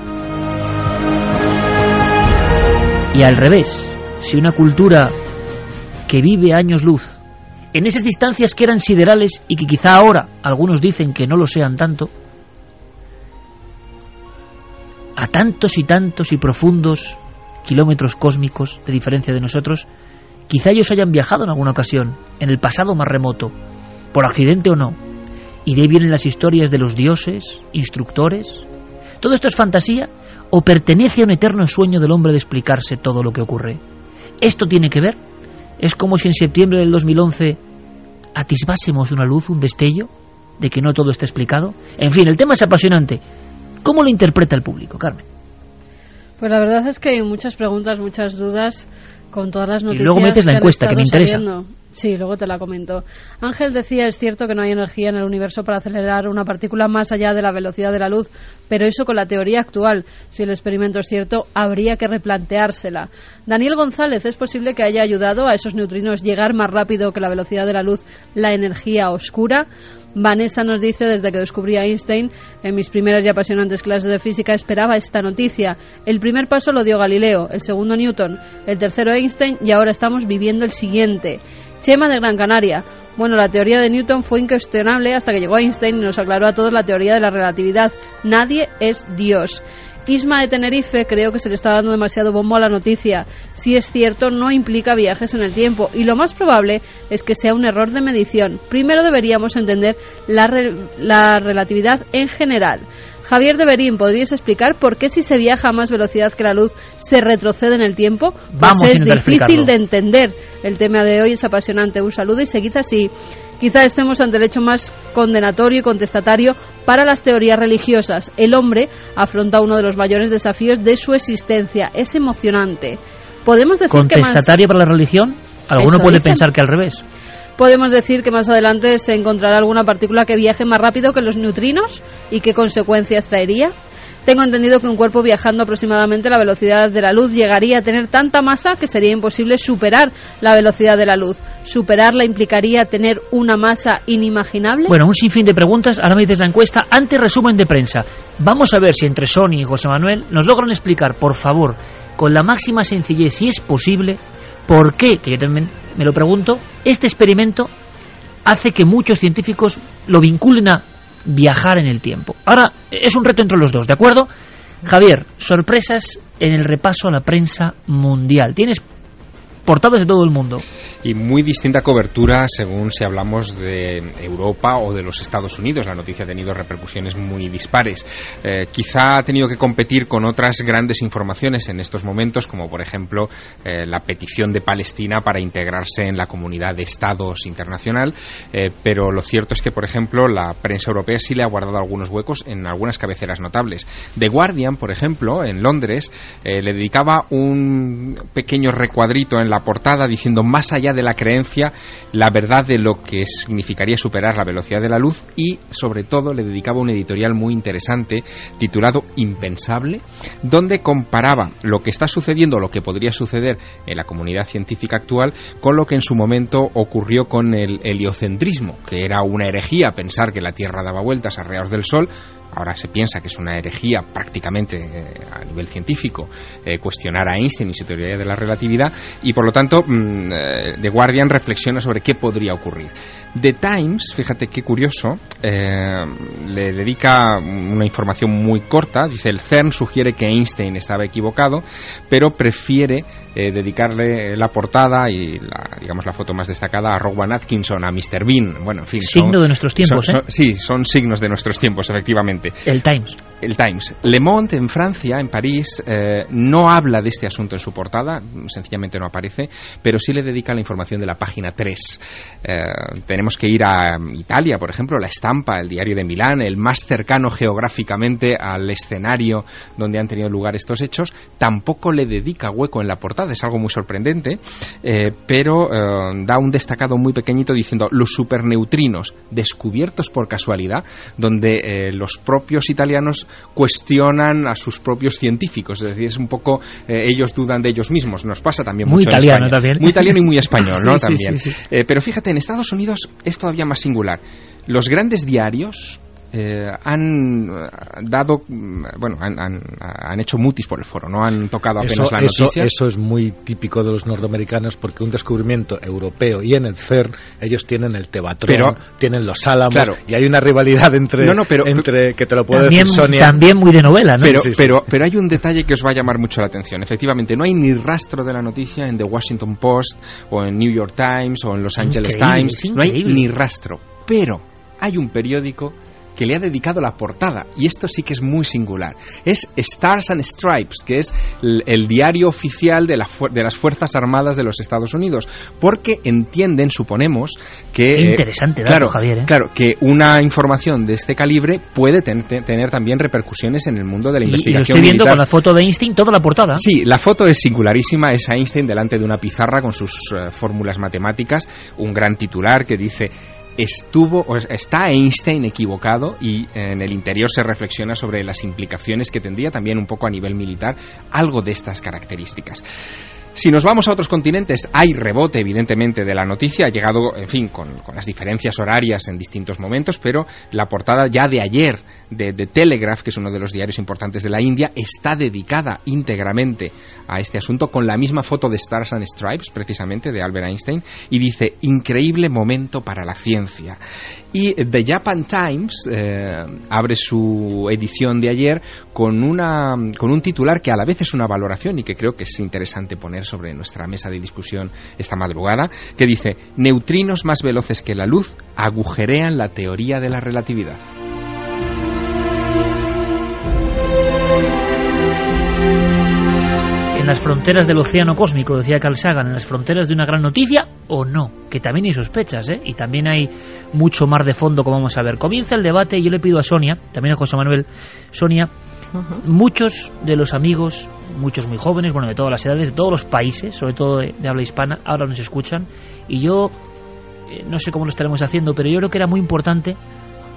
S2: Y al revés, si una cultura que vive años luz, en esas distancias que eran siderales y que quizá ahora algunos dicen que no lo sean tanto, a tantos y tantos y profundos kilómetros cósmicos de diferencia de nosotros, quizá ellos hayan viajado en alguna ocasión, en el pasado más remoto, por accidente o no, y de ahí vienen las historias de los dioses, instructores. ¿Todo esto es fantasía o pertenece a un eterno sueño del hombre de explicarse todo lo que ocurre? ¿Esto tiene que ver? ¿Es como si en septiembre del dos mil once atisbásemos una luz, un destello de que no todo está explicado? En fin, el tema es apasionante. ¿Cómo lo interpreta el público, Carmen?
S8: Pues la verdad es que hay muchas preguntas, muchas dudas con todas las noticias.
S2: Y luego metes la encuesta, que me interesa.
S8: Saliendo. Sí, luego te la comento. Ángel decía, es cierto que no hay energía en el universo para acelerar una partícula más allá de la velocidad de la luz, pero eso con la teoría actual, si el experimento es cierto, habría que replanteársela. Daniel González, ¿es posible que haya ayudado a esos neutrinos llegar más rápido que la velocidad de la luz la energía oscura? Vanessa nos dice, desde que descubrí a Einstein, en mis primeras y apasionantes clases de física, esperaba esta noticia. El primer paso lo dio Galileo, el segundo Newton, el tercero Einstein y ahora estamos viviendo el siguiente. Chema de Gran Canaria. Bueno, la teoría de Newton fue incuestionable hasta que llegó Einstein y nos aclaró a todos la teoría de la relatividad. Nadie es Dios. Isma de Tenerife, creo que se le está dando demasiado bombo a la noticia. Si es cierto, no implica viajes en el tiempo y lo más probable es que sea un error de medición. Primero deberíamos entender la, re la relatividad en general. Javier de Berín, ¿podrías explicar por qué si se viaja a más velocidad que la luz se retrocede en el tiempo? Pues
S2: Vamos
S8: es difícil de entender. El tema de hoy es apasionante. Un saludo y seguid así. Quizá estemos ante el hecho más condenatorio y contestatario para las teorías religiosas. El hombre afronta uno de los mayores desafíos de su existencia. Es emocionante. ¿Podemos decir
S2: ¿Contestatario
S8: que más...
S2: para la religión? Alguno
S8: Eso
S2: puede
S8: dicen.
S2: pensar que al revés.
S8: ¿Podemos decir que más adelante se encontrará alguna partícula que viaje más rápido que los neutrinos? ¿Y qué consecuencias traería? Tengo entendido que un cuerpo viajando aproximadamente a la velocidad de la luz llegaría a tener tanta masa que sería imposible superar la velocidad de la luz. ¿Superarla implicaría tener una masa inimaginable?
S2: Bueno, un sinfín de preguntas. Ahora me dices la encuesta. Antes, resumen de prensa. Vamos a ver si entre Sony y José Manuel nos logran explicar, por favor, con la máxima sencillez, si es posible, por qué, que yo también me lo pregunto, este experimento hace que muchos científicos lo vinculen a viajar en el tiempo. Ahora, es un reto entre los dos, ¿de acuerdo? Javier, sorpresas en el repaso a la prensa mundial. Tienes portadas de todo el mundo.
S11: Y muy distinta cobertura según si hablamos de Europa o de los Estados Unidos. La noticia ha tenido repercusiones muy dispares. Eh, quizá ha tenido que competir con otras grandes informaciones en estos momentos, como por ejemplo eh, la petición de Palestina para integrarse en la comunidad de estados internacional, eh, pero lo cierto es que, por ejemplo, la prensa europea sí le ha guardado algunos huecos en algunas cabeceras notables. The Guardian, por ejemplo, en Londres, eh, le dedicaba un pequeño recuadrito en la portada diciendo: más allá de la creencia, la verdad de lo que significaría superar la velocidad de la luz, y sobre todo le dedicaba un editorial muy interesante titulado Impensable, donde comparaba lo que está sucediendo, lo que podría suceder en la comunidad científica actual, con lo que en su momento ocurrió con el heliocentrismo, que era una herejía pensar que la Tierra daba vueltas alrededor del Sol. Ahora se piensa que es una herejía prácticamente eh, a nivel científico eh, cuestionar a Einstein y su teoría de la relatividad, y por lo tanto mmm, eh, The Guardian reflexiona sobre qué podría ocurrir. The Times, fíjate qué curioso, eh, le dedica una información muy corta. Dice: el CERN sugiere que Einstein estaba equivocado, pero prefiere eh, dedicarle la portada y la, digamos, la foto más destacada a Rowan Atkinson, a mister Bean. Bueno, en fin,
S2: signo son, de nuestros tiempos,
S11: son,
S2: ¿eh?
S11: Son, sí, son signos de nuestros tiempos, efectivamente.
S2: El Times.
S11: El Times. Le Monde, en Francia, en París, eh, no habla de este asunto en su portada, sencillamente no aparece, pero sí le dedica la información de la página tres. Eh, tenemos que ir a Italia, por ejemplo, La Stampa, el diario de Milán, el más cercano geográficamente al escenario donde han tenido lugar estos hechos, tampoco le dedica hueco en la portada. Es algo muy sorprendente, eh, pero eh, da un destacado muy pequeñito diciendo: los superneutrinos descubiertos por casualidad, donde eh, los propios italianos cuestionan a sus propios científicos. Es decir, es un poco, eh, ellos dudan de ellos mismos. Nos pasa también
S2: muy
S11: mucho
S2: italiano
S11: en España.
S2: También.
S11: Muy italiano y muy español, ¿no?
S2: Sí,
S11: también.
S2: sí, sí, sí.
S11: Eh, pero fíjate, en Estados Unidos es todavía más singular. Los grandes diarios Eh, han dado, bueno, han, han, han hecho mutis por el foro, no han tocado apenas
S12: eso,
S11: la noticia.
S12: Eso, eso es muy típico de los norteamericanos, porque un descubrimiento europeo, y en el CERN ellos tienen el Tevatron, pero, tienen los Álamos, claro, y hay una rivalidad entre,
S11: no, no, pero,
S12: entre que te lo puedo
S2: también,
S12: decir Sonia.
S2: También muy de novela, ¿no?
S11: Pero,
S12: sí, sí.
S11: pero, pero hay un detalle que os va a llamar mucho la atención. Efectivamente, no hay ni rastro de la noticia en The Washington Post o en New York Times o en Los Angeles
S2: increíble,
S11: Times. No hay ni rastro. Pero hay un periódico que le ha dedicado la portada, y esto sí que es muy singular. Es Stars and Stripes, que es el, el diario oficial de, la, de las Fuerzas Armadas de los Estados Unidos, porque entienden, suponemos, que...
S2: Qué interesante
S11: eh,
S2: dato,
S11: claro,
S2: Javier, ¿eh?
S11: Claro, que una información de este calibre puede ten, ten, tener también repercusiones en el mundo de la
S2: y,
S11: investigación
S2: y lo estoy viendo
S11: militar.
S2: Con la foto de Einstein, toda la portada.
S11: Sí, la foto es singularísima, es Einstein delante de una pizarra con sus uh, fórmulas matemáticas, un gran titular que dice: estuvo o está Einstein equivocado, y en el interior se reflexiona sobre las implicaciones que tendría también un poco a nivel militar algo de estas características. Si nos vamos a otros continentes, hay rebote, evidentemente, de la noticia. Ha llegado, en fin, con, con las diferencias horarias en distintos momentos, pero la portada ya de ayer de, de Telegraph, que es uno de los diarios importantes de la India, está dedicada íntegramente a este asunto, con la misma foto de Stars and Stripes, precisamente, de Albert Einstein, y dice: increíble momento para la ciencia. Y The Japan Times eh, abre su edición de ayer con, una, con un titular que a la vez es una valoración, y que creo que es interesante poner sobre nuestra mesa de discusión esta madrugada, que dice: neutrinos más veloces que la luz agujerean la teoría de la relatividad.
S2: En las fronteras del océano cósmico, decía Carl Sagan, en las fronteras de una gran noticia, o no, que también hay sospechas, ¿eh? Y también hay mucho mar de fondo, como vamos a ver. Comienza el debate, y yo le pido a Sonia, también a José Manuel. Sonia, uh-huh. muchos de los amigos, muchos muy jóvenes, bueno, de todas las edades, de todos los países, sobre todo de, de habla hispana, ahora nos escuchan, y yo eh, no sé cómo lo estaremos haciendo, pero yo creo que era muy importante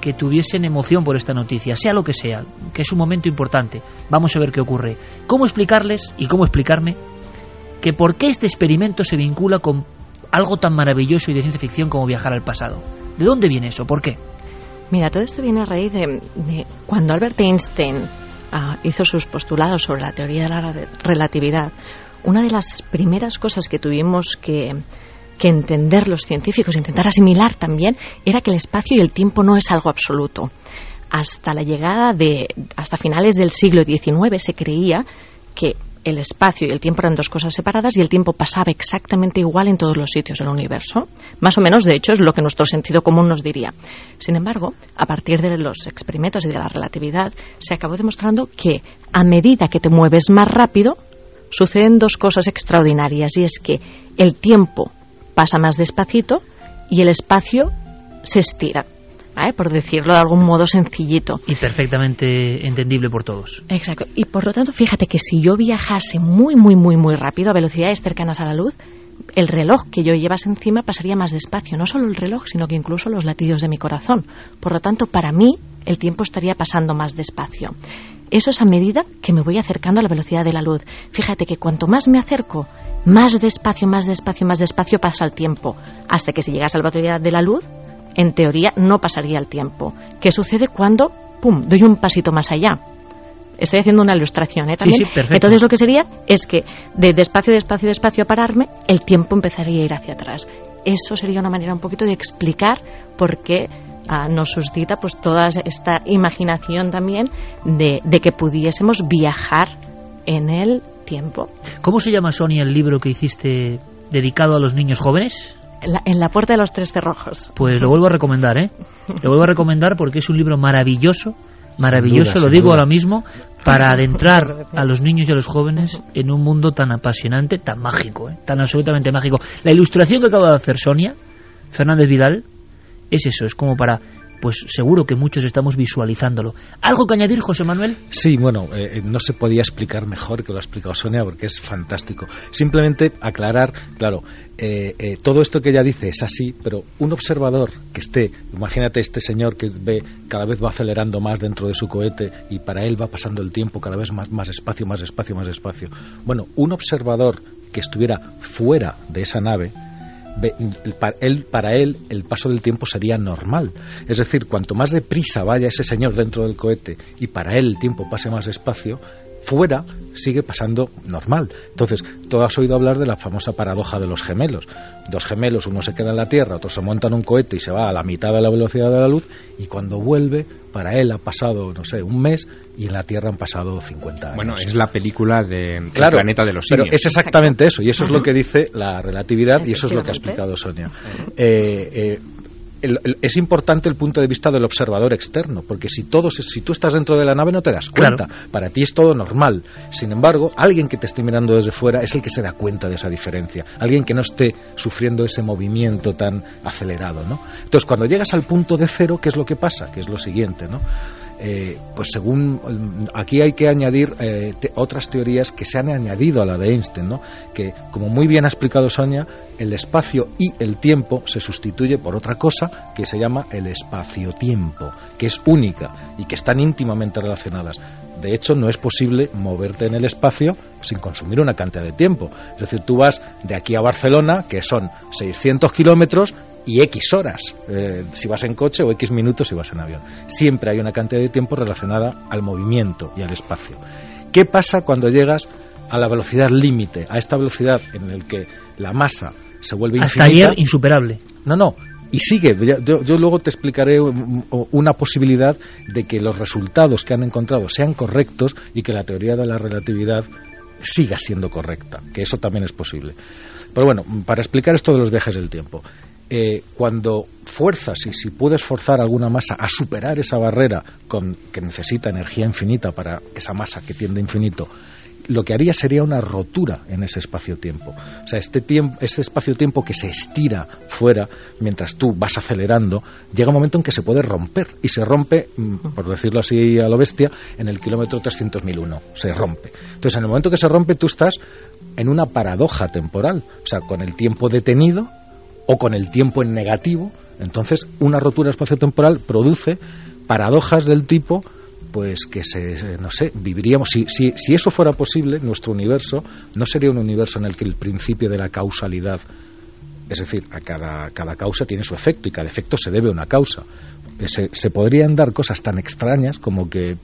S2: que tuviesen emoción por esta noticia, sea lo que sea, que es un momento importante. Vamos a ver qué ocurre. ¿Cómo explicarles y cómo explicarme que por qué este experimento se vincula con algo tan maravilloso y de ciencia ficción como viajar al pasado? ¿De dónde viene eso? ¿Por qué?
S10: Mira, todo esto viene a raíz de, de cuando Albert Einstein uh, hizo sus postulados sobre la teoría de la relatividad. Una de las primeras cosas que tuvimos que, que entender los científicos, intentar asimilar también, era que el espacio y el tiempo no es algo absoluto. Hasta la llegada de, hasta finales del siglo diecinueve se creía que el espacio y el tiempo eran dos cosas separadas y el tiempo pasaba exactamente igual en todos los sitios del universo. Más o menos, de hecho, es lo que nuestro sentido común nos diría. Sin embargo, a partir de los experimentos y de la relatividad, se acabó demostrando que a medida que te mueves más rápido, suceden dos cosas extraordinarias, y es que el tiempo pasa más despacito y el espacio se estira. ¿Eh? Por decirlo de algún modo sencillito.
S2: Y perfectamente entendible por todos.
S10: Exacto. Y por lo tanto, fíjate que si yo viajase muy, muy, muy, muy rápido, a velocidades cercanas a la luz, el reloj que yo llevase encima pasaría más despacio. No solo el reloj, sino que incluso los latidos de mi corazón. Por lo tanto, para mí, el tiempo estaría pasando más despacio. Eso es a medida que me voy acercando a la velocidad de la luz. Fíjate que cuanto más me acerco, más despacio, más despacio, más despacio pasa el tiempo. Hasta que si llegase a la velocidad de la luz, en teoría no pasaría el tiempo. ¿Qué sucede cuando, pum, doy un pasito más allá? Estoy haciendo una ilustración, ¿eh? También.
S2: Sí, sí, perfecto.
S10: Entonces lo que sería es que de despacio, despacio, despacio a pararme, el tiempo empezaría a ir hacia atrás. Eso sería una manera un poquito de explicar por qué ah, nos suscita pues toda esta imaginación también de, de que pudiésemos viajar en el tiempo.
S2: ¿Cómo se llama, Sonia, el libro que hiciste dedicado a los niños jóvenes?
S10: La, en la puerta de los tres cerrojos.
S2: Pues lo vuelvo a recomendar, ¿eh? Lo vuelvo a recomendar porque es un libro maravilloso, maravilloso,
S12: Sin duda,
S2: lo
S12: sin
S2: digo
S12: duda.
S2: ahora mismo, para adentrar a los niños y a los jóvenes en un mundo tan apasionante, tan mágico, ¿eh? Tan absolutamente mágico. La ilustración que acaba de hacer Sonia Fernández Vidal es eso, es como para... Pues seguro que muchos estamos visualizándolo. ¿Algo que añadir, José Manuel?
S12: Sí, bueno, eh, no se podía explicar mejor que lo ha explicado Sonia, porque es fantástico. Simplemente aclarar, claro, eh, eh, todo esto que ella dice es así, pero un observador que esté, imagínate este señor que ve cada vez va acelerando más dentro de su cohete y para él va pasando el tiempo cada vez más, más despacio, más despacio, más despacio. Bueno, un observador que estuviera fuera de esa nave, Para él, para él el paso del tiempo sería normal. Es decir, cuanto más deprisa vaya ese señor dentro del cohete y para él el tiempo pase más despacio, fuera sigue pasando normal. Entonces, tú has oído hablar de la famosa paradoja de los gemelos. Dos gemelos, uno se queda en la Tierra, otro se monta en un cohete y se va a la mitad de la velocidad de la luz, y cuando vuelve, para él ha pasado, no sé, un mes, y en la Tierra han pasado cincuenta años.
S11: Bueno, es la película de
S12: claro,
S11: El planeta de los simios.
S12: Pero es exactamente eso, y eso es lo que dice la relatividad, y eso es lo que ha explicado Sonia. Eh, eh, El, el, es importante el punto de vista del observador externo, porque si todos, si tú estás dentro de la nave no te das cuenta, claro. Para ti es todo normal. Sin embargo, alguien que te esté mirando desde fuera es el que se da cuenta de esa diferencia, alguien que no esté sufriendo ese movimiento tan acelerado, ¿no? Entonces, cuando llegas al punto de cero, ¿qué es lo que pasa? Que es lo siguiente, ¿no? Eh, pues según aquí hay que añadir eh, te, otras teorías que se han añadido a la de Einstein, ¿no? Que, como muy bien ha explicado Sonia, el espacio y el tiempo se sustituye por otra cosa que se llama el espacio-tiempo, que es única y que están íntimamente relacionadas. De hecho, no es posible moverte en el espacio sin consumir una cantidad de tiempo. Es decir, tú vas de aquí a Barcelona, que son seiscientos kilómetros, y X horas eh, si vas en coche, o X minutos si vas en avión. Siempre hay una cantidad de tiempo relacionada al movimiento y al espacio. ¿Qué pasa cuando llegas a la velocidad límite, a esta velocidad en la que la masa se vuelve infinita?
S2: Hasta ayer insuperable.
S12: No, no. Y sigue, yo, yo luego te explicaré una posibilidad de que los resultados que han encontrado sean correctos y que la teoría de la relatividad siga siendo correcta, que eso también es posible. Pero bueno, para explicar esto de los viajes del tiempo, eh, cuando fuerzas, y si puedes forzar alguna masa a superar esa barrera con, que necesita energía infinita para esa masa que tiende a infinito, lo que haría sería una rotura en ese espacio-tiempo. O sea, este tiempo, ese espacio-tiempo que se estira fuera mientras tú vas acelerando, llega un momento en que se puede romper, y se rompe, por decirlo así a lo bestia, en el kilómetro trescientos mil uno. Se rompe. Entonces, en el momento que se rompe, tú estás en una paradoja temporal, o sea, con el tiempo detenido o con el tiempo en negativo, Entonces, una rotura espaciotemporal produce paradojas del tipo, pues que se, no sé, viviríamos, si, si, si eso fuera posible, nuestro universo no sería un universo en el que el principio de la causalidad, es decir, a cada, cada causa tiene su efecto y cada efecto se debe a una causa. Se, se podrían dar cosas tan extrañas como que,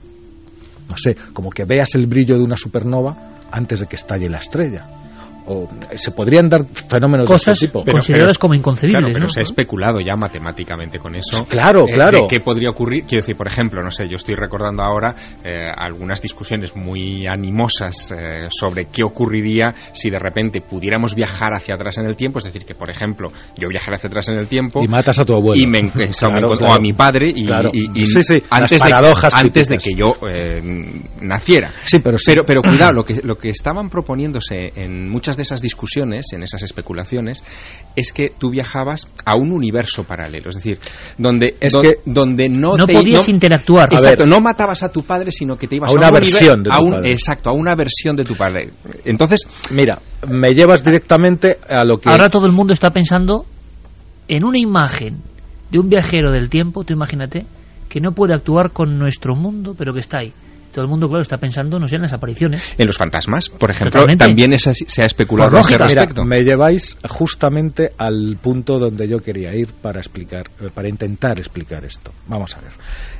S12: no sé, como que veas el brillo de una supernova antes de que estalle la estrella. O se podrían dar fenómenos
S2: cosas
S12: de este tipo.
S2: Pero, consideradas como inconcebibles,
S11: claro, pero
S2: ¿no?
S11: se ha especulado ya matemáticamente con eso.
S12: Claro,
S11: eh,
S12: claro.
S11: De qué podría ocurrir. Quiero decir, por ejemplo, no sé, yo estoy recordando ahora eh, algunas discusiones muy animosas eh, sobre qué ocurriría si de repente pudiéramos viajar hacia atrás en el tiempo. Es decir, que, por ejemplo, yo viajara hacia atrás en el tiempo
S12: y matas a tu abuelo
S11: y me, claro, o, claro. o a mi padre y,
S12: claro.
S11: y, y
S12: sí, sí,
S11: antes,
S12: las paradojas
S11: de, antes de
S12: típicas.
S11: que yo eh, naciera.
S12: Sí, pero, sí.
S11: pero pero cuidado, lo que lo que estaban proponiéndose en muchas de esas discusiones, en esas especulaciones, es que tú viajabas a un universo paralelo, es decir, donde
S12: es
S11: do,
S12: que
S11: donde no,
S2: no
S11: te,
S2: podías
S11: no,
S2: interactuar.
S11: Exacto, no matabas a tu padre, sino que te ibas
S12: a una
S11: a un
S12: versión
S11: univer,
S12: de tu
S11: a un,
S12: padre.
S11: Exacto, a una versión de tu padre. Entonces,
S12: mira, me llevas directamente a lo que
S2: ahora todo el mundo está pensando en una imagen de un viajero del tiempo. Tú imagínate que no puede actuar con nuestro mundo, pero que está ahí. Todo el mundo, claro, está pensando, no sé, en las apariciones.
S11: En los fantasmas, por ejemplo,
S2: totalmente.
S11: también esa, se ha especulado
S2: al
S11: respecto.
S12: Mira, me lleváis justamente al punto donde yo quería ir para explicar, para intentar explicar esto. Vamos a ver.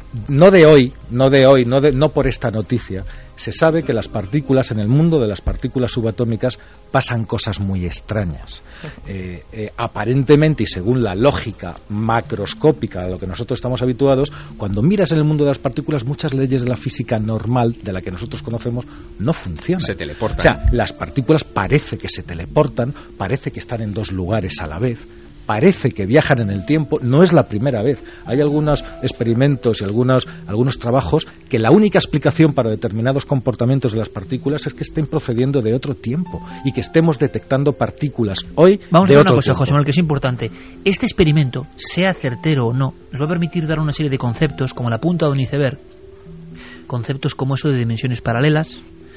S12: No de hoy, no de hoy, no, de, no por esta noticia, se sabe que las partículas, en el mundo de las partículas subatómicas, pasan cosas muy extrañas. Eh, eh, aparentemente, y según la lógica macroscópica a lo que nosotros estamos habituados, cuando miras en el mundo de las partículas, muchas leyes de la física normal, de la que nosotros conocemos, no funcionan.
S11: Se teleportan.
S12: O sea, las partículas parece que se teleportan, parece que están en dos lugares a la vez, parece que viajan en el tiempo. No es la primera vez. Hay algunos experimentos y algunos, algunos trabajos que la única explicación para determinados comportamientos de las partículas es que estén procediendo de otro tiempo y que estemos detectando partículas hoy
S2: Vamos
S12: de
S2: a hacer
S12: otro
S2: una cosa,
S12: tiempo.
S2: José Manuel, que es importante. Este experimento, sea certero o no, nos va a permitir dar una serie de conceptos, como la punta de un iceberg, conceptos como eso de dimensiones paralelas.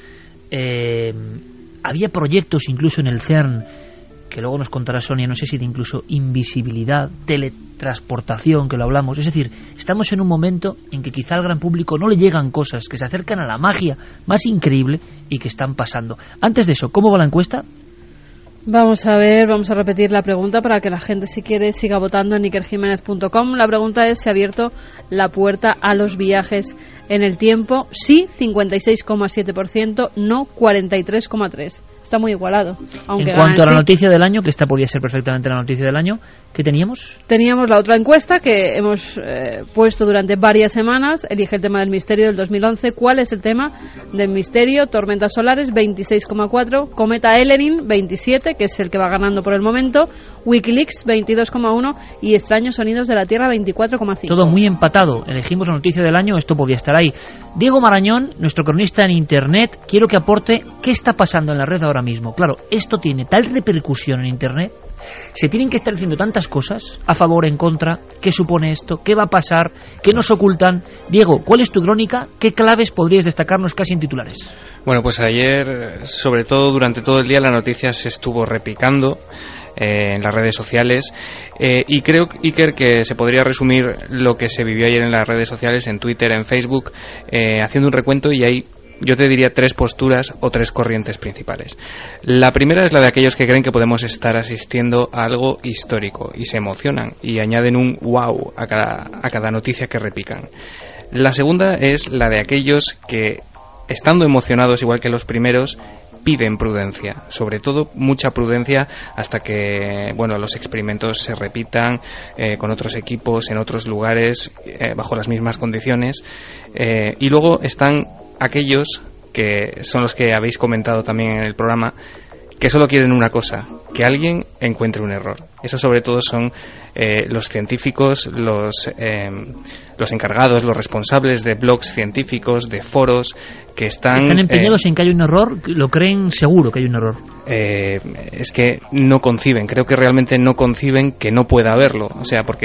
S2: Eh, había proyectos incluso en el CERN, que luego nos contará Sonia, no sé si de incluso invisibilidad, teletransportación, que lo hablamos. Es decir, estamos en un momento en que quizá al gran público no le llegan cosas que se acercan a la magia más increíble y que están pasando. Antes de eso, ¿cómo va la encuesta?
S8: Vamos a ver, vamos a repetir la pregunta para que la gente, si quiere, siga votando en iker jiménez punto com. La pregunta es: ¿se ha abierto la puerta a los viajes en el tiempo? Sí, cincuenta y seis coma siete por ciento, no cuarenta y tres coma tres por ciento. Está muy igualado. Aunque
S2: en cuanto a la
S8: sí.
S2: noticia del año, que esta podía ser perfectamente la noticia del año, ¿qué teníamos?
S8: Teníamos la otra encuesta que hemos eh, puesto durante varias semanas. Elige el tema del misterio del dos mil once. ¿Cuál es el tema del misterio? Tormentas solares, veintiséis coma cuatro. Cometa Elenin, veintisiete, que es el que va ganando por el momento. Wikileaks, veintidós coma uno. Y extraños sonidos de la Tierra, veinticuatro coma cinco.
S2: Todo muy empatado. Elegimos la noticia del año, esto podía estar ahí. Diego Marañón, nuestro cronista en Internet, quiero que aporte qué está pasando en la red ahora mismo. Claro, esto tiene tal repercusión en Internet, se tienen que estar diciendo tantas cosas, a favor, en contra, qué supone esto, qué va a pasar, qué nos ocultan. Diego, ¿cuál es tu crónica? ¿Qué claves podrías destacarnos casi en titulares?
S9: Bueno, pues ayer, sobre todo durante todo el día, la noticia se estuvo replicando eh, en las redes sociales eh, y creo, Iker, que se podría resumir lo que se vivió ayer en las redes sociales, en Twitter, en Facebook, eh, haciendo un recuento, y hay, yo te diría, tres posturas o tres corrientes principales. La primera es la de aquellos que creen que podemos estar asistiendo a algo histórico y se emocionan y añaden un wow a cada, a cada noticia que repican. La segunda es la de aquellos que, estando emocionados igual que los primeros, piden prudencia, sobre todo mucha prudencia hasta que, bueno, los experimentos se repitan eh, con otros equipos en otros lugares eh, bajo las mismas condiciones. Eh, y luego están aquellos que son los que habéis comentado también en el programa, que solo quieren una cosa: que alguien encuentre un error. Eso sobre todo son eh, los científicos, los eh, los encargados, los responsables de blogs científicos, de foros, que están...
S2: ¿Están empeñados eh, en que hay un error? ¿Lo creen seguro que hay un error?
S9: Eh, es que no conciben, creo que realmente no conciben que no pueda haberlo. O sea, porque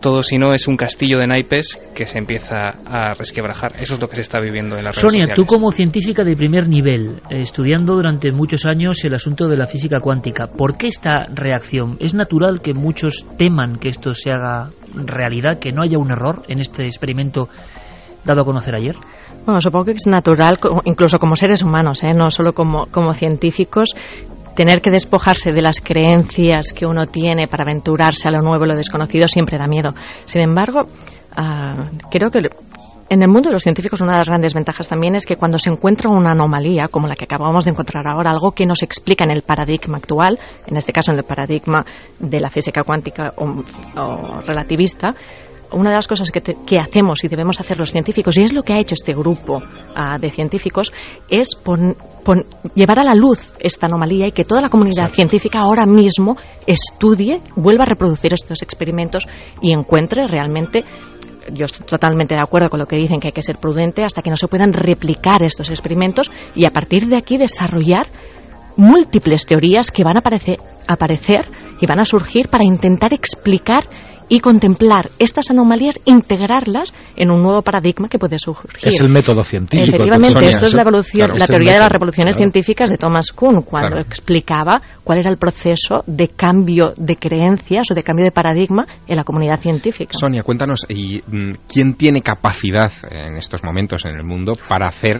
S9: todo si no es un castillo de naipes que se empieza a resquebrajar. Eso es lo que se está viviendo en las redes
S2: Sonia,
S9: sociales.
S2: tú como científica de primer nivel, eh, estudiando durante muchos años el asunto de la física cuántica, ¿por qué esta reacción? ¿Es natural que muchos teman que esto se haga realidad, que no haya un error en este experimento dado a conocer ayer?
S10: Bueno, supongo que es natural, incluso como seres humanos, ¿eh? No solo como, como científicos, tener que despojarse de las creencias que uno tiene para aventurarse a lo nuevo y lo desconocido siempre da miedo. Sin embargo, uh, creo que en el mundo de los científicos una de las grandes ventajas también es que cuando se encuentra una anomalía, como la que acabamos de encontrar ahora, algo que no se explica en el paradigma actual, en este caso en el paradigma de la física cuántica o, o relativista, una de las cosas que, te, que hacemos y debemos hacer los científicos, y es lo que ha hecho este grupo uh, de científicos, es pon, pon, llevar a la luz esta anomalía y que toda la comunidad Exacto. científica ahora mismo estudie, vuelva a reproducir estos experimentos y encuentre realmente... Yo estoy totalmente de acuerdo con lo que dicen, que hay que ser prudente hasta que no se puedan replicar estos experimentos y a partir de aquí desarrollar múltiples teorías que van a aparecer, aparecer y van a surgir para intentar explicar y contemplar estas anomalías, integrarlas en un nuevo paradigma que puede surgir.
S12: Es el método científico.
S10: Efectivamente,
S12: Sonia,
S10: esto es la evolución,
S12: claro,
S10: la
S12: es
S10: teoría de las
S12: método,
S10: revoluciones
S12: claro.
S10: científicas de Thomas Kuhn, cuando
S12: claro.
S10: explicaba cuál era el proceso de cambio de creencias o de cambio de paradigma en la comunidad científica.
S11: Sonia, cuéntanos, ¿y quién tiene capacidad en estos momentos en el mundo para hacer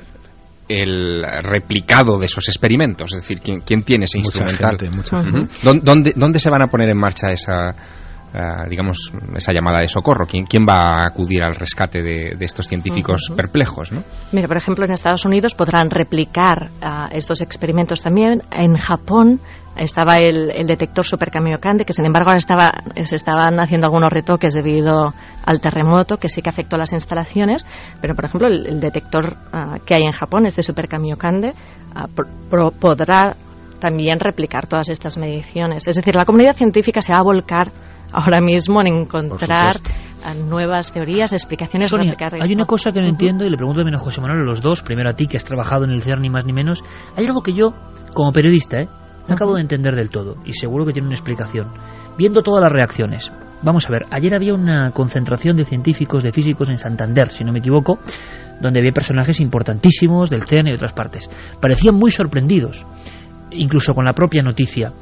S11: el replicado de esos experimentos? Es decir, ¿quién, quién tiene ese
S12: mucha
S11: instrumental?
S12: Gente, mucha
S11: uh-huh.
S12: gente.
S11: ¿Dónde, ¿Dónde se van a poner en marcha esa... Uh, digamos, esa llamada de socorro? ¿Quién, quién va a acudir al rescate de, de estos científicos uh-huh. perplejos, ¿no?
S10: Mira, por ejemplo, en Estados Unidos podrán replicar uh, estos experimentos también. En Japón estaba el, el detector Super Kamiokande, que sin embargo ahora estaba, se estaban haciendo algunos retoques debido al terremoto, que sí que afectó las instalaciones, pero por ejemplo el, el detector uh, que hay en Japón, este Super Kamiokande, uh, pro, pro, podrá también replicar todas estas mediciones. Es decir, la comunidad científica se va a volcar ahora mismo en encontrar nuevas teorías, explicaciones.
S2: Sonia, hay una cosa que no uh-huh. entiendo y le pregunto también a José Manuel, a los dos, primero a ti que has trabajado en el CERN ni más ni menos. Hay algo que yo, como periodista, ¿eh? no uh-huh. acabo de entender del todo y seguro que tiene una explicación. Viendo todas las reacciones, vamos a ver, ayer había una concentración de científicos, de físicos en Santander, si no me equivoco, donde había personajes importantísimos del CERN y de otras partes. Parecían muy sorprendidos, incluso con la propia noticia.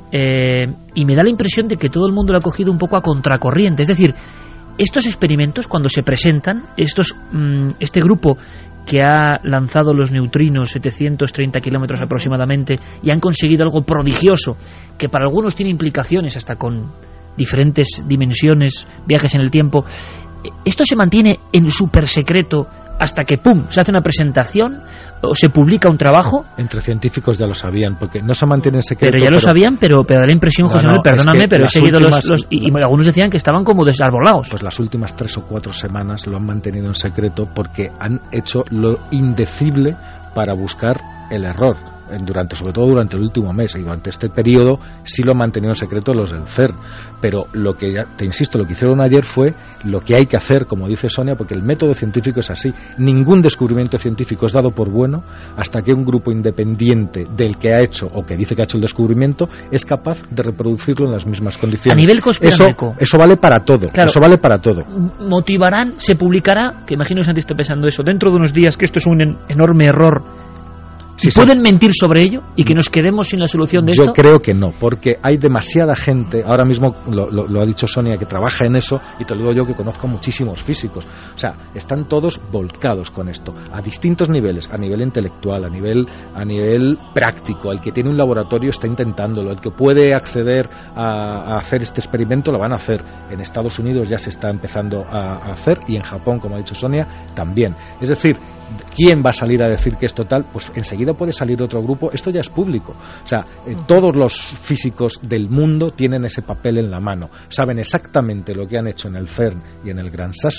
S2: Eh, y me da la impresión de que todo el mundo lo ha cogido un poco a contracorriente. Es decir, estos experimentos cuando se presentan, estos, mm, este grupo que ha lanzado los neutrinos setecientos treinta kilómetros aproximadamente y han conseguido algo prodigioso que para algunos tiene implicaciones hasta con diferentes dimensiones, viajes en el tiempo, esto se mantiene en súper secreto hasta que pum, se hace una presentación o se publica un trabajo.
S12: Entre científicos ya lo sabían, porque no se mantiene en secreto.
S2: Pero ya lo pero... sabían, pero, pero da la impresión, no, José Manuel, no, perdóname, es que pero he seguido últimas... los, los... Y, y algunos decían que estaban como desarbolados.
S12: Pues las últimas tres o cuatro semanas lo han mantenido en secreto porque han hecho lo indecible para buscar el error. Durante, sobre todo durante el último mes y durante este periodo sí lo han mantenido en secreto los del CERN, pero lo que ya, te insisto, lo que hicieron ayer fue lo que hay que hacer, como dice Sonia, porque el método científico es así. Ningún descubrimiento científico es dado por bueno hasta que un grupo independiente del que ha hecho o que dice que ha hecho el descubrimiento es capaz de reproducirlo en las mismas condiciones.
S2: A nivel conspiranoico,
S12: eso, eso vale para todo, claro, eso vale para todo.
S2: Motivarán, se publicará, que imagino que Santi esté pensando eso, dentro de unos días, que esto es un en, enorme error. Si ¿Pueden mentir sobre ello y que nos quedemos sin la solución de
S12: Yo
S2: esto?
S12: Yo creo que no, porque hay demasiada gente, ahora mismo lo, lo, lo ha dicho Sonia, que trabaja en eso, y te lo digo yo que conozco muchísimos físicos. O sea, están todos volcados con esto, a distintos niveles, a nivel intelectual, a nivel, a nivel práctico. El que tiene un laboratorio está intentándolo, el que puede acceder a, a hacer este experimento lo van a hacer. En Estados Unidos ya se está empezando a, a hacer, y en Japón, como ha dicho Sonia, también. Es decir, ¿quién va a salir a decir que es total? Pues enseguida puede salir otro grupo, esto ya es público. O sea, eh, todos los físicos del mundo tienen ese papel en la mano, saben exactamente lo que han hecho en el CERN y en el Gran Sasso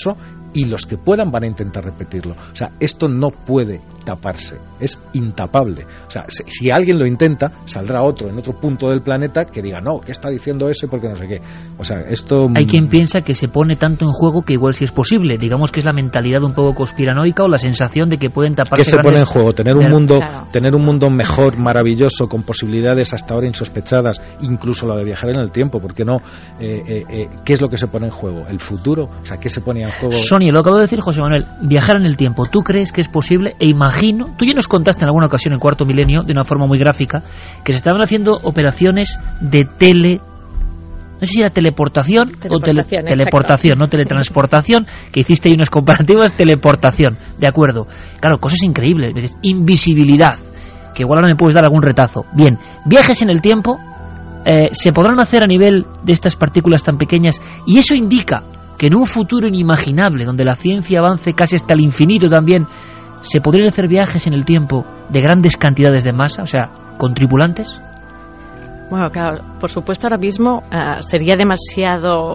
S12: y los que puedan van a intentar repetirlo. O sea, esto no puede taparse, es intapable. O sea, si, si alguien lo intenta, saldrá otro en otro punto del planeta que diga, no, ¿qué está diciendo ese? Porque no sé qué. O sea, esto...
S2: Hay quien piensa que se pone tanto en juego que igual sí es posible. Digamos que es la mentalidad un poco conspiranoica o la sensación de que pueden taparse.
S12: ¿Qué se pone en juego? Tener un mundo,
S2: claro.
S12: tener un mundo mejor, maravilloso, con posibilidades hasta ahora insospechadas, incluso la de viajar en el tiempo, ¿por qué no? Eh, eh, eh, ¿Qué es lo que se pone en juego? ¿El futuro? O sea, ¿qué se pone en juego?
S2: Sonia, lo acabo de decir José Manuel, viajar en el tiempo, ¿tú crees que es posible? E imagino, tú ya nos contaste en alguna ocasión en Cuarto Milenio, de una forma muy gráfica, que se estaban haciendo operaciones de tele... No sé si era teleportación, o tele, teleportación, no teletransportación, que hiciste ahí unas comparativas, teleportación, de acuerdo. Claro, cosas increíbles, dices, invisibilidad, que igual ahora me puedes dar algún retazo. Bien, viajes en el tiempo, eh, se podrán hacer a nivel de estas partículas tan pequeñas, y eso indica que en un futuro inimaginable, donde la ciencia avance casi hasta el infinito también, se podrían hacer viajes en el tiempo de grandes cantidades de masa, o sea, con tripulantes.
S10: Bueno, claro, por supuesto ahora mismo uh, sería demasiado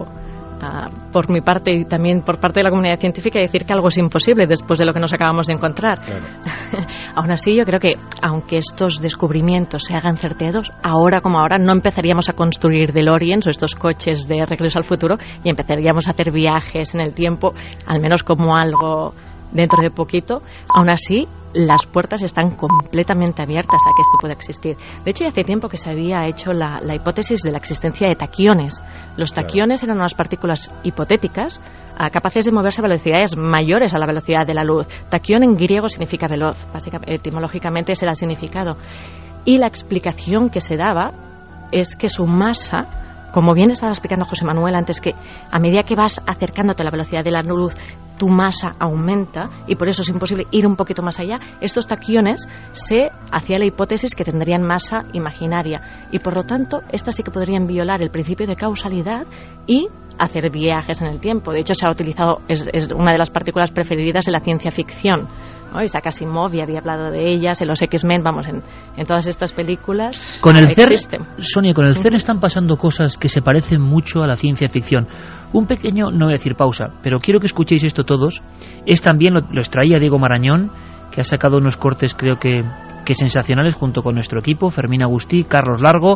S10: uh, por mi parte y también por parte de la comunidad científica decir que algo es imposible después de lo que nos acabamos de encontrar. Claro. Aún así, yo creo que aunque estos descubrimientos se hagan certeros, ahora como ahora no empezaríamos a construir DeLoreans o estos coches de regreso al futuro y empezaríamos a hacer viajes en el tiempo, al menos como algo dentro de poquito. Aún así, las puertas están completamente abiertas a que esto pueda existir. De hecho, ya hace tiempo que se había hecho la, la hipótesis de la existencia de taquiones. Los taquiones claro. eran unas partículas hipotéticas uh, capaces de moverse a velocidades mayores a la velocidad de la luz. Taquión en griego significa veloz, básicamente, etimológicamente ese era el significado. Y la explicación que se daba es que su masa, como bien estaba explicando José Manuel antes, que a medida que vas acercándote a la velocidad de la luz, tu masa aumenta y por eso es imposible ir un poquito más allá. Estos taquiones se hacía la hipótesis que tendrían masa imaginaria y por lo tanto estas sí que podrían violar el principio de causalidad y hacer viajes en el tiempo. De hecho, se ha utilizado, es, es una de las partículas preferidas de la ciencia ficción, ¿no? Isaac Asimov ya había hablado de ellas en los X-Men, vamos, en, en todas estas películas.
S2: Con el CERN, Sonia, con el CERN están pasando cosas que se parecen mucho a la ciencia ficción. Un pequeño, no voy a decir pausa, pero quiero que escuchéis esto todos. Es también, lo, lo extraía Diego Marañón, que ha sacado unos cortes creo que, que sensacionales junto con nuestro equipo, Fermín Agustí, Carlos Largo,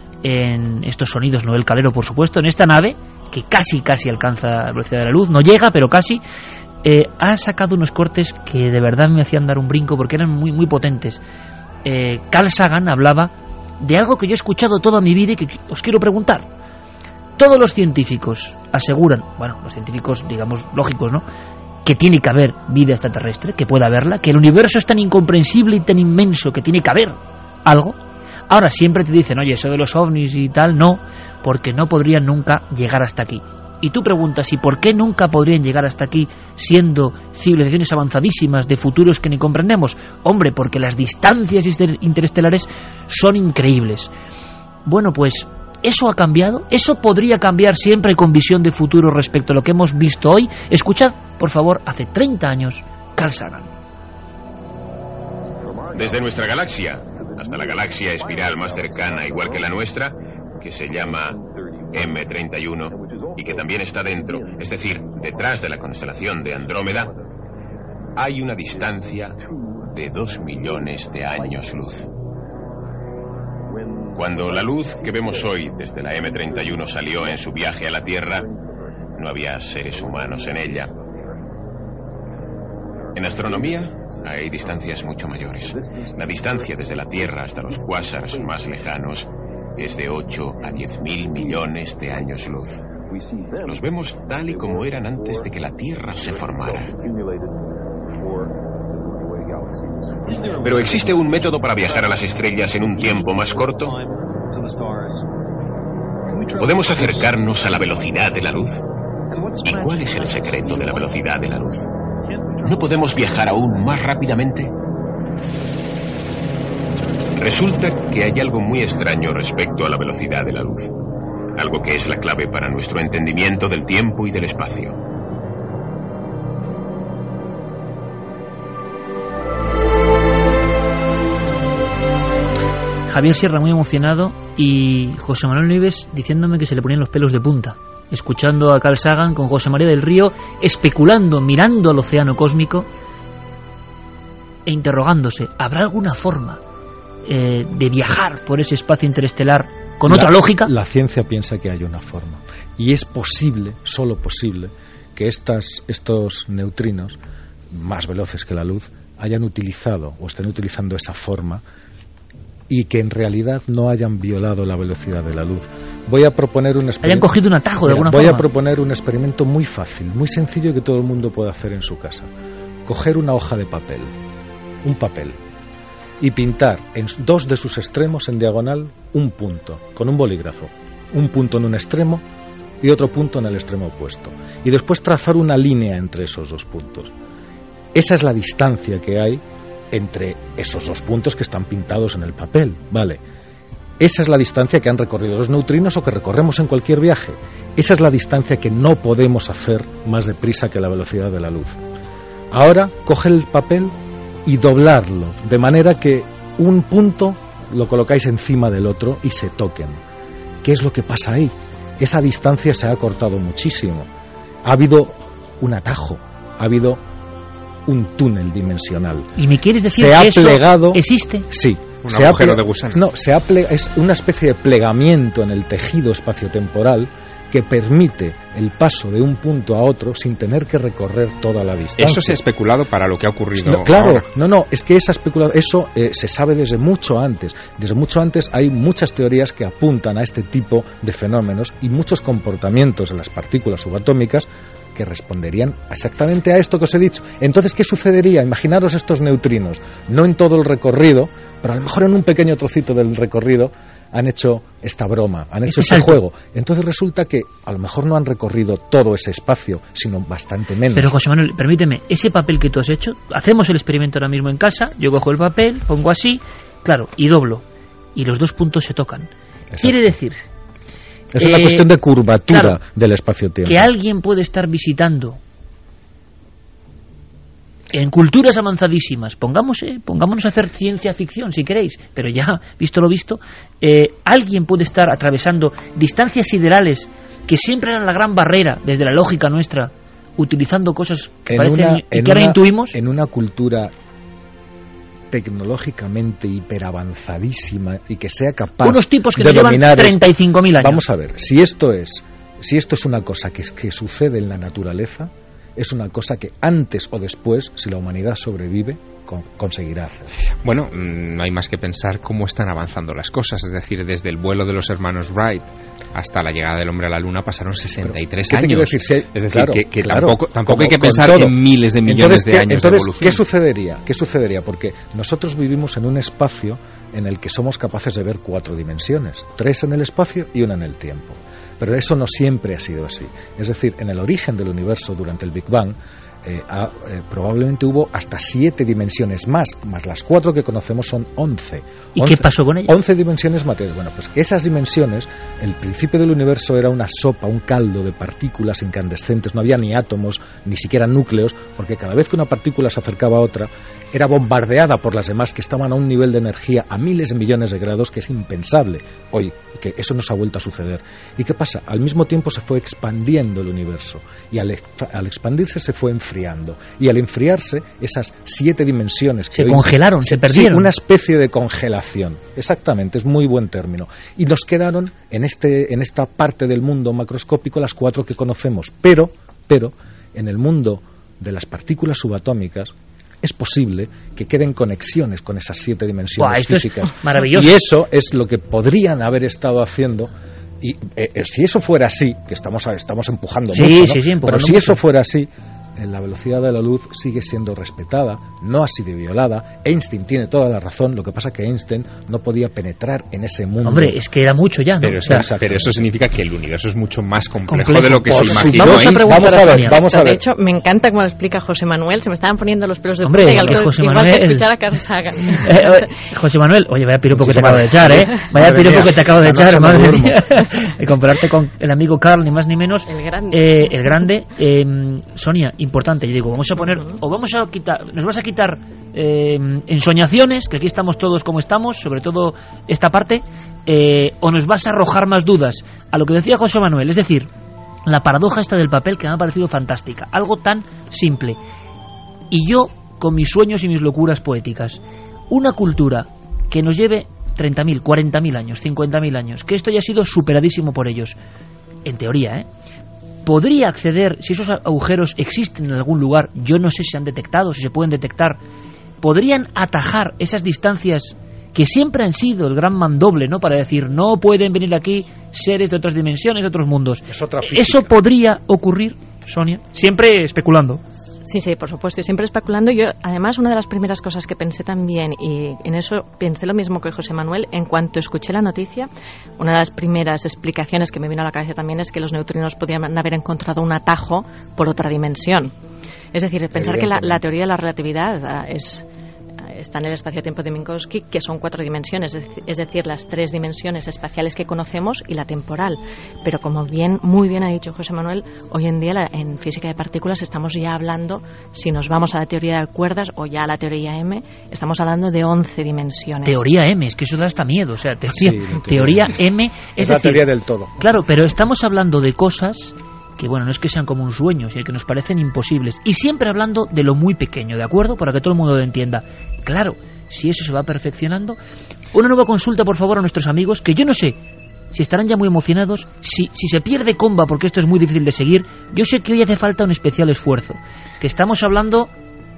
S2: en estos sonidos, Noel Calero, por supuesto, en esta nave, que casi, casi alcanza la velocidad de la luz, no llega, pero casi. Eh, ha sacado unos cortes que de verdad me hacían dar un brinco porque eran muy, muy potentes. Eh, Carl Sagan hablaba de algo que yo he escuchado toda mi vida y que os quiero preguntar. Todos los científicos aseguran, bueno, los científicos, digamos, lógicos, ¿no?, que tiene que haber vida extraterrestre, que pueda haberla, que el universo es tan incomprensible y tan inmenso que tiene que haber algo. Ahora siempre te dicen, oye, eso de los ovnis y tal, no, porque no podrían nunca llegar hasta aquí. Y tú preguntas, ¿y por qué nunca podrían llegar hasta aquí siendo civilizaciones avanzadísimas de futuros que ni comprendemos? Hombre, porque las distancias interestelares son increíbles. Bueno, pues ¿eso ha cambiado? ¿Eso podría cambiar siempre con visión de futuro respecto a lo que hemos visto hoy? Escuchad, por favor, hace treinta años, Carl Sagan.
S1: Desde nuestra galaxia hasta la galaxia espiral más cercana, igual que la nuestra, que se llama eme treinta y uno, y que también está dentro, es decir, detrás de la constelación de Andrómeda, hay una distancia de dos millones de años luz. Cuando la luz que vemos hoy desde la eme treinta y uno salió en su viaje a la Tierra, no había seres humanos en ella. En astronomía hay distancias mucho mayores. La distancia desde la Tierra hasta los cuásares más lejanos es de ocho a diez mil millones de años luz. Los vemos tal y como eran antes de que la Tierra se formara. Pero ¿existe un método para viajar a las estrellas en un tiempo más corto? ¿Podemos acercarnos a la velocidad de la luz? ¿Y cuál es el secreto de la velocidad de la luz? ¿No podemos viajar aún más rápidamente? Resulta que hay algo muy extraño respecto a la velocidad de la luz. Algo que es la clave para nuestro entendimiento del tiempo y del espacio.
S2: Javier Sierra muy emocionado y José Manuel Nieves diciéndome que se le ponían los pelos de punta. escuchando a Carl Sagan con José María del Río, especulando, mirando al océano cósmico e interrogándose, ¿habrá alguna forma eh, de viajar por ese espacio interestelar con
S12: la,
S2: otra lógica?
S12: La ciencia piensa que hay una forma, y es posible, solo posible, que estas, estos neutrinos, más veloces que la luz, hayan utilizado o estén utilizando esa forma y que en realidad no hayan violado la velocidad de la luz. Voy a proponer un experimento.
S2: Hayan cogido un atajo de
S12: Mira,
S2: alguna
S12: voy
S2: forma.
S12: Voy a proponer un experimento muy fácil, muy sencillo, que todo el mundo puede hacer en su casa. Coger una hoja de papel, un papel, y pintar en dos de sus extremos en diagonal un punto, con un bolígrafo. Un punto en un extremo y otro punto en el extremo opuesto. Y después trazar una línea entre esos dos puntos. Esa es la distancia que hay entre esos dos puntos que están pintados en el papel, ¿vale? Esa es la distancia que han recorrido los neutrinos o que recorremos en cualquier viaje. Esa es la distancia que no podemos hacer más deprisa que la velocidad de la luz. Ahora, coge el papel y doblarlo, de manera que un punto lo colocáis encima del otro y se toquen. ¿Qué es lo que pasa ahí? Esa distancia se ha acortado muchísimo. Ha habido un atajo, ha habido un túnel dimensional.
S2: ¿Y me quieres decir
S12: se
S2: que
S12: ha
S2: eso
S12: plegado,
S2: existe?
S12: Sí.
S11: Un
S12: se
S11: agujero
S12: ha
S11: de gusano.
S12: No, se ha ple, es una especie de plegamiento en el tejido espaciotemporal que permite el paso de un punto a otro sin tener que recorrer toda la distancia.
S11: Eso se ha especulado para lo que ha ocurrido
S12: no, claro,
S11: ahora.
S12: no, no, es que esa especulación, eso eh, se sabe desde mucho antes. Desde mucho antes hay muchas teorías que apuntan a este tipo de fenómenos y muchos comportamientos en las partículas subatómicas que responderían exactamente a esto que os he dicho. Entonces, ¿qué sucedería? Imaginaros estos neutrinos, no en todo el recorrido, pero a lo mejor en un pequeño trocito del recorrido han hecho esta broma, han hecho este juego. Entonces resulta que a lo mejor no han recorrido todo ese espacio, sino bastante menos.
S2: Pero José Manuel, permíteme, ese papel que tú has hecho, hacemos el experimento ahora mismo en casa, yo cojo el papel, pongo así, claro, y doblo, y los dos puntos se tocan. Exacto. Quiere decir...
S12: Es una eh, cuestión de curvatura claro, del espacio-tiempo.
S2: Que alguien puede estar visitando en culturas avanzadísimas, pongamos, eh, pongámonos a hacer ciencia ficción si queréis, pero ya, visto lo visto, eh, alguien puede estar atravesando distancias siderales que siempre eran la gran barrera desde la lógica nuestra, utilizando cosas que
S12: en
S2: parecen
S12: una,
S2: y
S12: en
S2: que ahora
S12: una,
S2: intuimos.
S12: En una cultura tecnológicamente hiperavanzadísima y que sea capaz
S2: unos tipos que
S12: de
S2: nos llevan
S12: dominar
S2: treinta y cinco mil años.
S12: Vamos a ver, si esto es si esto es una cosa que, que sucede en la naturaleza, es una cosa que antes o después, si la humanidad sobrevive, con, conseguirá hacer.
S11: Bueno, no hay más que pensar cómo están avanzando las cosas, es decir, desde el vuelo de los hermanos Wright hasta la llegada del hombre a la luna pasaron sesenta y tres años.
S12: Decir? Si hay,
S11: es decir,
S12: claro,
S11: que, que
S12: claro,
S11: tampoco, tampoco
S12: como,
S11: hay que pensar en miles de millones
S12: entonces,
S11: de
S12: ¿qué,
S11: años
S12: entonces,
S11: de evolución.
S12: ¿qué sucedería? ¿Qué sucedería? Porque nosotros vivimos en un espacio en el que somos capaces de ver cuatro dimensiones, tres en el espacio y una en el tiempo. Pero eso no siempre ha sido así. Es decir, en el origen del universo durante el Big Bang, Eh, a, eh, probablemente hubo hasta siete dimensiones más, más las cuatro que conocemos son once.
S2: ¿Y
S12: once,
S2: qué pasó con ellas?
S12: Once dimensiones materiales. Bueno, pues esas dimensiones, el principio del universo era una sopa, un caldo de partículas incandescentes, no había ni átomos, ni siquiera núcleos, porque cada vez que una partícula se acercaba a otra, era bombardeada por las demás que estaban a un nivel de energía a miles de millones de grados que es impensable hoy, que eso nos ha vuelto a suceder. ¿Y qué pasa? Al mismo tiempo se fue expandiendo el universo, y al, al expandirse se fue enfriando. Y al enfriarse, esas siete dimensiones que
S2: se
S12: hoy,
S2: congelaron, se perdieron.
S12: Sí, una especie de congelación. Exactamente, es muy buen término. Y nos quedaron en este, en esta parte del mundo macroscópico las cuatro que conocemos. Pero, pero, en el mundo de las partículas subatómicas es posible que queden conexiones con esas siete dimensiones
S2: Buah, esto
S12: físicas.
S2: Es maravilloso.
S12: Y eso es lo que podrían haber estado haciendo. Y eh, si eso fuera así, que estamos, estamos empujando
S2: sí,
S12: mucho, ¿no?
S2: sí, sí, empujando
S12: pero si
S2: mucho.
S12: eso fuera así, la velocidad de la luz sigue siendo respetada, no ha sido violada. Einstein tiene toda la razón, lo que pasa es que Einstein no podía penetrar en ese mundo.
S2: Hombre, es que era mucho ya, ¿no?
S11: Pero,
S2: o sea,
S11: es, pero eso significa que el universo es mucho más complejo,
S2: complejo
S11: de lo que
S12: Por
S11: se imaginó.
S2: Vamos a,
S12: vamos a ver, vamos a ver.
S10: De hecho, me encanta cómo lo explica José Manuel, se me estaban poniendo los pelos de
S2: Hombre,
S10: punta igual,
S2: que José
S10: igual
S2: Manuel...
S10: que escuchar a Carl Sagan.
S2: Eh, José Manuel, oye, vaya piropo que te acabo de echar, ¿eh? Vaya
S12: Madre
S2: piropo
S12: mía,
S2: que te acabo de
S12: esta
S2: echar,
S12: noche
S2: madre
S12: no
S2: mía. Y compararte con el amigo Carl, ni más ni menos.
S10: El grande.
S2: Eh, el grande. Eh, Sonia, importante, yo digo, vamos a poner, o vamos a quitar, nos vas a quitar eh, ensoñaciones, que aquí estamos todos como estamos, sobre todo esta parte, eh, o nos vas a arrojar más dudas a lo que decía José Manuel, es decir, la paradoja esta del papel, que me ha parecido fantástica, algo tan simple. Y yo, con mis sueños y mis locuras poéticas, una cultura que nos lleve treinta mil, cuarenta mil años, cincuenta mil años, que esto ya ha sido superadísimo por ellos, en teoría, ¿eh? podría acceder, si esos agujeros existen en algún lugar, yo no sé si se han detectado, si se pueden detectar, podrían atajar esas distancias que siempre han sido el gran mandoble, ¿no? Para decir, no pueden venir aquí seres de otras dimensiones, de otros mundos.
S12: Es otra física.
S2: ¿Eso podría ocurrir, Sonia? Siempre especulando.
S10: Sí, sí, por supuesto, y siempre especulando. Yo, además, una de las primeras cosas que pensé también, y en eso pensé lo mismo que José Manuel, en cuanto escuché la noticia, una de las primeras explicaciones que me vino a la cabeza también es que los neutrinos podían haber encontrado un atajo por otra dimensión. Es decir, pensar que la, la teoría de la relatividad uh, es... está en el espacio-tiempo de Minkowski, que son cuatro dimensiones, es decir, las tres dimensiones espaciales que conocemos y la temporal. Pero como bien, muy bien ha dicho José Manuel, hoy en día la, en física de partículas estamos ya hablando, si nos vamos a la teoría de cuerdas o ya a la teoría M, estamos hablando de once dimensiones.
S2: Teoría M, es que eso da hasta miedo, o sea, teoría, sí, teoría M es,
S12: es la
S2: decir,
S12: teoría del todo.
S2: Claro, pero estamos hablando de cosas que, bueno, no es que sean como un sueño, sino que nos parecen imposibles. Y siempre hablando de lo muy pequeño, ¿de acuerdo? Para que todo el mundo lo entienda. Claro, si eso se va perfeccionando. Una nueva consulta, por favor, a nuestros amigos, que yo no sé si estarán ya muy emocionados, si, si se pierde comba, porque esto es muy difícil de seguir. Yo sé que hoy hace falta un especial esfuerzo, que estamos hablando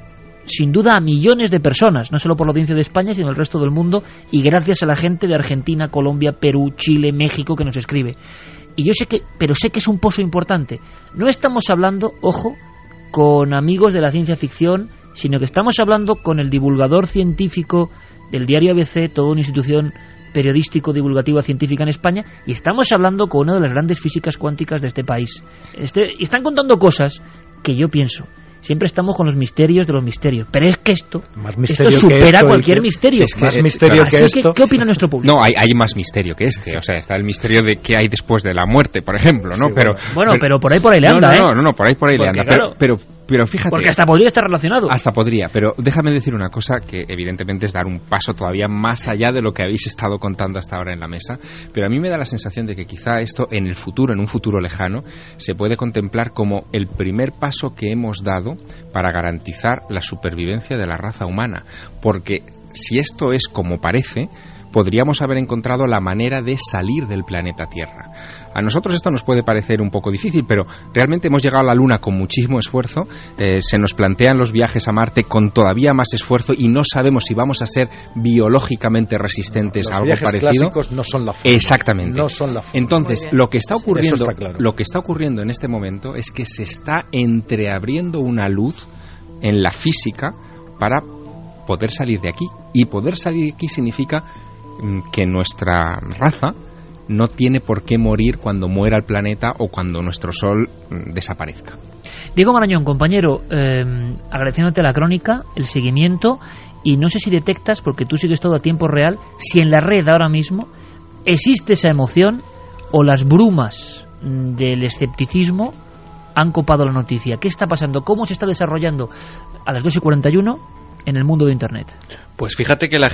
S2: sin duda a millones de personas, no solo por la audiencia de España, sino el resto del mundo, y gracias a la gente de Argentina, Colombia, Perú, Chile, México, que nos escribe. Y yo sé que, pero sé que es un pozo importante. No estamos hablando, ojo, con amigos de la ciencia ficción, sino que estamos hablando con el divulgador científico del diario A B C, toda una institución periodístico divulgativa científica en España, y estamos hablando con una de las grandes físicas cuánticas de este país. Este, y están contando cosas que yo pienso, siempre estamos con los misterios de los misterios, pero es que esto, esto supera esto, cualquier misterio.
S12: Es que, más misterio
S2: Así
S12: que esto.
S2: Que, ¿qué opina nuestro público?
S11: No, hay, hay más misterio que este. O sea, está el misterio de qué hay después de la muerte, por ejemplo, ¿no?
S2: Sí,
S11: pero,
S2: bueno,
S11: pero,
S2: pero por ahí por ahí le anda,
S11: no,
S2: ¿eh?
S11: No, no, no, por ahí por ahí
S2: Porque,
S11: le anda.
S2: claro,
S11: pero, pero, pero fíjate.
S2: Porque hasta podría estar relacionado.
S11: Hasta podría, pero déjame decir una cosa que evidentemente es dar un paso todavía más allá de lo que habéis estado contando hasta ahora en la mesa. Pero a mí me da la sensación de que quizá esto en el futuro, en un futuro lejano, se puede contemplar como el primer paso que hemos dado para garantizar la supervivencia de la raza humana, porque si esto es como parece, podríamos haber encontrado la manera de salir del planeta Tierra. A nosotros esto nos puede parecer un poco difícil, pero realmente hemos llegado a la Luna con muchísimo esfuerzo, eh, se nos plantean los viajes a Marte con todavía más esfuerzo y no sabemos si vamos a ser biológicamente resistentes
S12: los
S11: a algo
S12: viajes
S11: parecido.
S12: Clásicos no son la forma.
S11: Exactamente.
S12: No son la forma.
S11: Entonces, lo que está ocurriendo,
S12: Eso está claro.
S11: lo que está ocurriendo en este momento es que se está entreabriendo una luz en la física para poder salir de aquí, y poder salir de aquí significa que nuestra raza no tiene por qué morir cuando muera el planeta o cuando nuestro Sol desaparezca.
S2: Diego Marañón, compañero, eh, agradeciéndote la crónica, el seguimiento, y no sé si detectas, porque tú sigues todo a tiempo real, si en la red ahora mismo existe esa emoción o las brumas del escepticismo han copado la noticia. ¿Qué está pasando? ¿Cómo se está desarrollando a las dos y cuarenta y uno en el mundo de Internet?
S9: Pues fíjate que la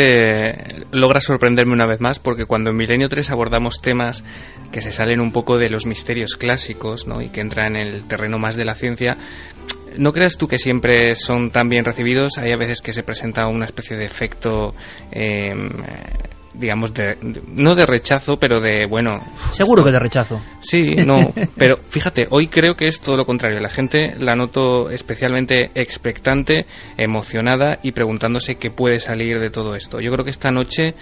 S9: gente logra sorprenderme una vez más, porque cuando en Milenio tres abordamos temas que se salen un poco de los misterios clásicos, ¿no?, y que entran en el terreno más de la ciencia, no creas tú que siempre son tan bien recibidos. Hay a veces que se presenta una especie de efecto, eh, digamos, de, de, no de rechazo, pero de, bueno...
S2: Seguro esto, que de rechazo.
S9: Sí, no, pero fíjate, hoy creo que es todo lo contrario. La gente la noto especialmente expectante, emocionada y preguntándose qué puede salir de todo esto. Yo creo que esta noche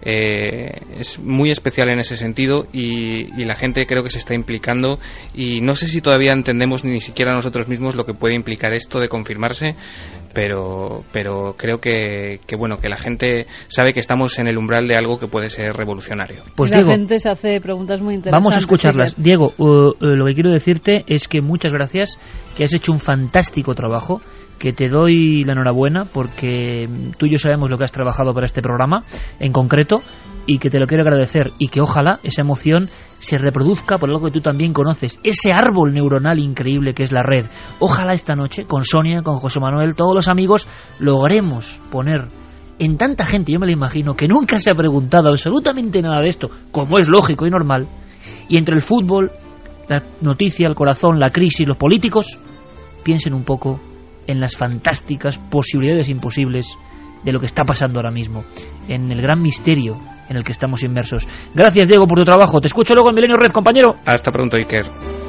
S9: eh, es muy especial en ese sentido, y, y la gente creo que se está implicando, y no sé si todavía entendemos ni siquiera nosotros mismos lo que puede implicar esto de confirmarse, pero pero creo que, que bueno, que la gente sabe que estamos en el umbral de algo que puede ser revolucionario.
S8: Pues la Diego, gente se hace preguntas muy interesantes.
S2: Vamos a escucharlas. Sí, Diego, uh, uh, lo que quiero decirte es que muchas gracias, que has hecho un fantástico trabajo, que te doy la enhorabuena, porque tú y yo sabemos lo que has trabajado para este programa en concreto, y que te lo quiero agradecer, y que ojalá esa emoción se reproduzca por algo que tú también conoces, ese árbol neuronal increíble que es la red. Ojalá esta noche, con Sonia, con José Manuel, todos los amigos, logremos poner en tanta gente, yo me lo imagino, que nunca se ha preguntado absolutamente nada de esto, como es lógico y normal, y entre el fútbol, la noticia, el corazón, la crisis, los políticos, piensen un poco en las fantásticas posibilidades imposibles de lo que está pasando ahora mismo, en el gran misterio en el que estamos inmersos. Gracias, Diego, por tu trabajo. Te escucho luego en Milenio Red, compañero.
S9: Hasta pronto, Iker.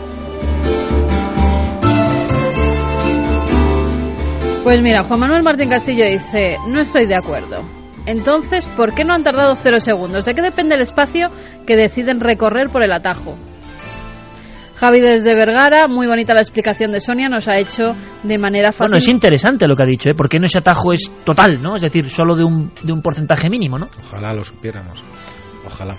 S8: Pues mira, Juan Manuel Martín Castillo dice: no estoy de acuerdo. Entonces, ¿por qué no han tardado cero segundos? ¿De qué depende el espacio que deciden recorrer por el atajo? Javi desde Vergara, muy bonita la explicación de Sonia, nos ha hecho de manera fácil.
S2: Bueno, es interesante lo que ha dicho, ¿eh? Porque no ese atajo es total, ¿no? Es decir, solo de un, de un porcentaje mínimo, ¿no?
S12: Ojalá lo supiéramos, ojalá.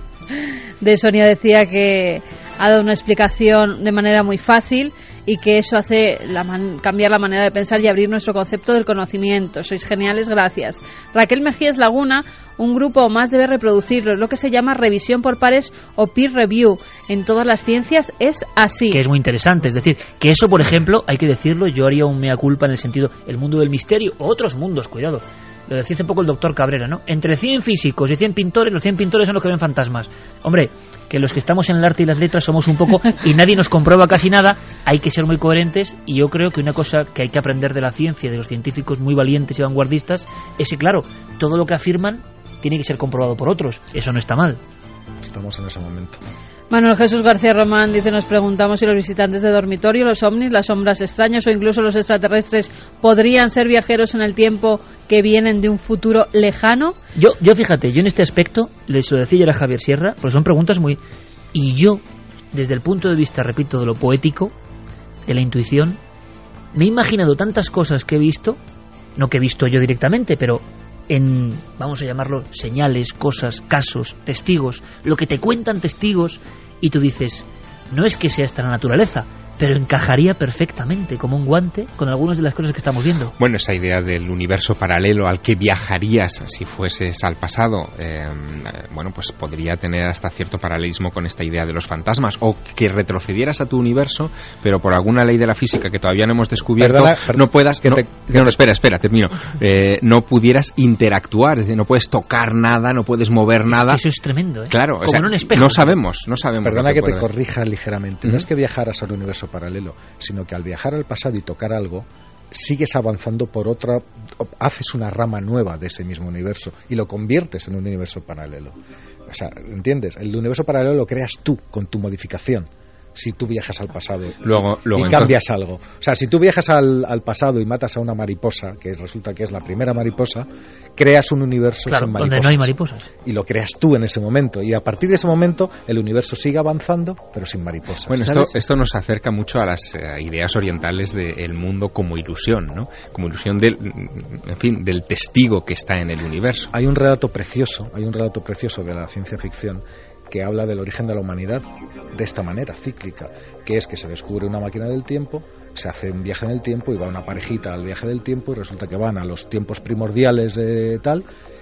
S8: De Sonia decía que ha dado una explicación de manera muy fácil y que eso hace la man- cambiar la manera de pensar y abrir nuestro concepto del conocimiento. Sois geniales, gracias. Raquel Mejías Laguna, un grupo o más debe reproducirlo, es lo que se llama revisión por pares o peer review. En todas las ciencias es así.
S2: Que es muy interesante, es decir, que eso, por ejemplo, hay que decirlo, yo haría un mea culpa en el sentido, el mundo del misterio, o otros mundos, cuidado. Lo decía hace poco el doctor Cabrera, ¿no? Entre cien físicos y cien pintores, los cien pintores son los que ven fantasmas. Hombre, que los que estamos en el arte y las letras somos un poco, y nadie nos comprueba casi nada, hay que ser muy coherentes, y yo creo que una cosa que hay que aprender de la ciencia, de los científicos muy valientes y vanguardistas, es que, claro, todo lo que afirman tiene que ser comprobado por otros. Eso no está mal.
S12: Estamos en ese momento.
S8: Manuel Jesús García Román dice: nos preguntamos si los visitantes de dormitorio, los ovnis, las sombras extrañas o incluso los extraterrestres podrían ser viajeros en el tiempo que vienen de un futuro lejano.
S2: Yo, yo fíjate, yo en este aspecto, les lo decía ayer a Javier Sierra, porque son preguntas muy... Y yo, desde el punto de vista, repito, de lo poético, de la intuición, me he imaginado tantas cosas que he visto, no que he visto yo directamente, pero en, vamos a llamarlo, señales, cosas, casos, testigos, lo que te cuentan testigos, y tú dices, no es que sea esta la naturaleza, pero encajaría perfectamente como un guante con algunas de las cosas que estamos viendo.
S11: Bueno, esa idea del universo paralelo al que viajarías si fueses al pasado, eh, bueno, pues podría tener hasta cierto paralelismo con esta idea de los fantasmas, o que retrocedieras a tu universo, pero por alguna ley de la física que todavía no hemos descubierto, Perdona, per- no puedas... No, te, no, no, espera, espera, termino. Eh, no pudieras interactuar, es decir, no puedes tocar nada, no puedes mover
S2: es
S11: nada.
S2: Que eso es tremendo, ¿eh?
S11: Claro,
S2: como
S11: o sea,
S2: en un espejo.
S11: No sabemos, no sabemos.
S12: Perdona que, que te
S11: puede...
S12: corrija ligeramente. ¿Mm? No es que viajaras al universo paralelo, sino que al viajar al pasado y tocar algo, sigues avanzando por otra, haces una rama nueva de ese mismo universo y lo conviertes en un universo paralelo. O sea, ¿entiendes? El universo paralelo lo creas tú con tu modificación. Si tú viajas al pasado
S11: luego, luego,
S12: y cambias entonces... algo. O sea, si tú viajas al, al pasado y matas a una mariposa, que resulta que es la primera mariposa, creas un universo
S2: claro,
S12: sin mariposas.
S2: Donde no hay mariposas.
S12: Y lo creas tú en ese momento. Y a partir de ese momento el universo sigue avanzando, pero sin mariposas.
S11: Bueno, esto, esto nos acerca mucho a las uh, ideas orientales del mundo como ilusión, ¿no? Como ilusión del, en fin, del testigo que está en el universo.
S12: Hay un relato precioso, hay un relato precioso de la ciencia ficción que habla del origen de la humanidad de esta manera cíclica, que es que se descubre una máquina del tiempo, se hace un viaje en el tiempo y va una parejita al viaje del tiempo y resulta que van a los tiempos primordiales de tal,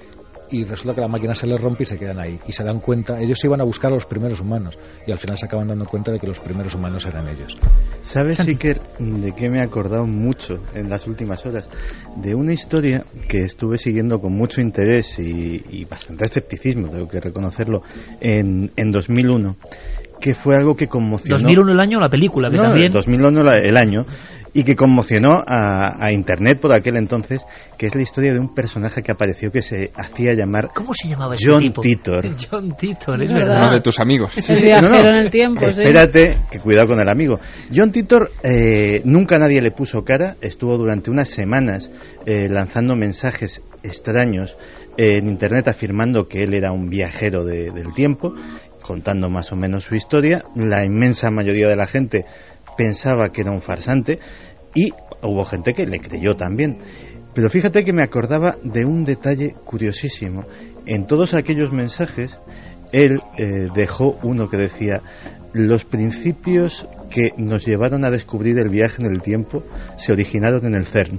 S12: y resulta que la máquina se les rompe y se quedan ahí y se dan cuenta, ellos iban a buscar a los primeros humanos y al final se acaban dando cuenta de que los primeros humanos eran ellos.
S13: ¿Sabes, Iker, de qué me he acordado mucho en las últimas horas? De una historia que estuve siguiendo con mucho interés y, y bastante escepticismo, tengo que reconocerlo, en, en dos mil uno, que fue algo que conmocionó...
S2: ¿dos mil uno el año o la película? Que
S13: no,
S2: también...
S13: dos mil uno el año, y que conmocionó a, a Internet por aquel entonces, que es la historia de un personaje que apareció que se hacía llamar...
S2: ¿Cómo se llamaba ese
S13: John
S2: tipo?
S13: Titor.
S2: John Titor, es
S8: ¿verdad?
S2: verdad.
S11: Uno de tus amigos.
S8: Sí, el viajero no, no. en el tiempo, sí.
S13: Espérate, que cuidado con el amigo. John Titor, eh, nunca nadie le puso cara, estuvo durante unas semanas eh, lanzando mensajes extraños eh, en Internet afirmando que él era un viajero de, del tiempo, contando más o menos su historia. La inmensa mayoría de la gente pensaba que era un farsante y hubo gente que le creyó también. Pero fíjate que me acordaba de un detalle curiosísimo. En todos aquellos mensajes él eh, dejó uno que decía: los principios que nos llevaron a descubrir el viaje en el tiempo se originaron en el CERN.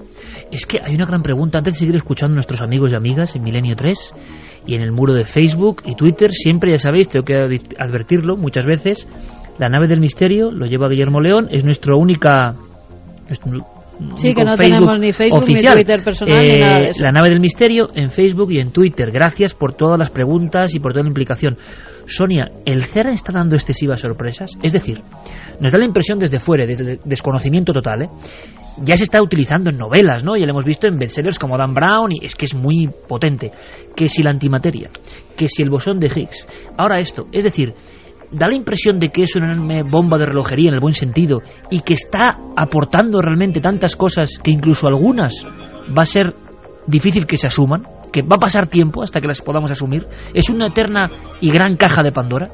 S2: Es que hay una gran pregunta, antes de seguir escuchando a nuestros amigos y amigas en Milenio tres y en el muro de Facebook y Twitter, siempre, ya sabéis, tengo que advertirlo muchas veces, la nave del misterio lo lleva Guillermo León, es nuestra única... Nuestro
S8: sí, que no
S2: Facebook
S8: tenemos ni Facebook
S2: oficial.
S8: ni Twitter personal, eh, ni nada de eso.
S2: La nave del misterio en Facebook y en Twitter. Gracias por todas las preguntas y por toda la implicación. Sonia, ¿el CERN está dando excesivas sorpresas? Es decir, nos da la impresión desde fuera, desde el desconocimiento total, ¿eh? Ya se está utilizando en novelas, ¿no? Ya lo hemos visto en bestsellers como Dan Brown, y es que es muy potente. Que si la antimateria, que si el bosón de Higgs, ahora esto, es decir, da la impresión de que es una enorme bomba de relojería en el buen sentido y que está aportando realmente tantas cosas que incluso algunas va a ser difícil que se asuman, que va a pasar tiempo hasta que las podamos asumir. ¿Es una eterna y gran caja de Pandora?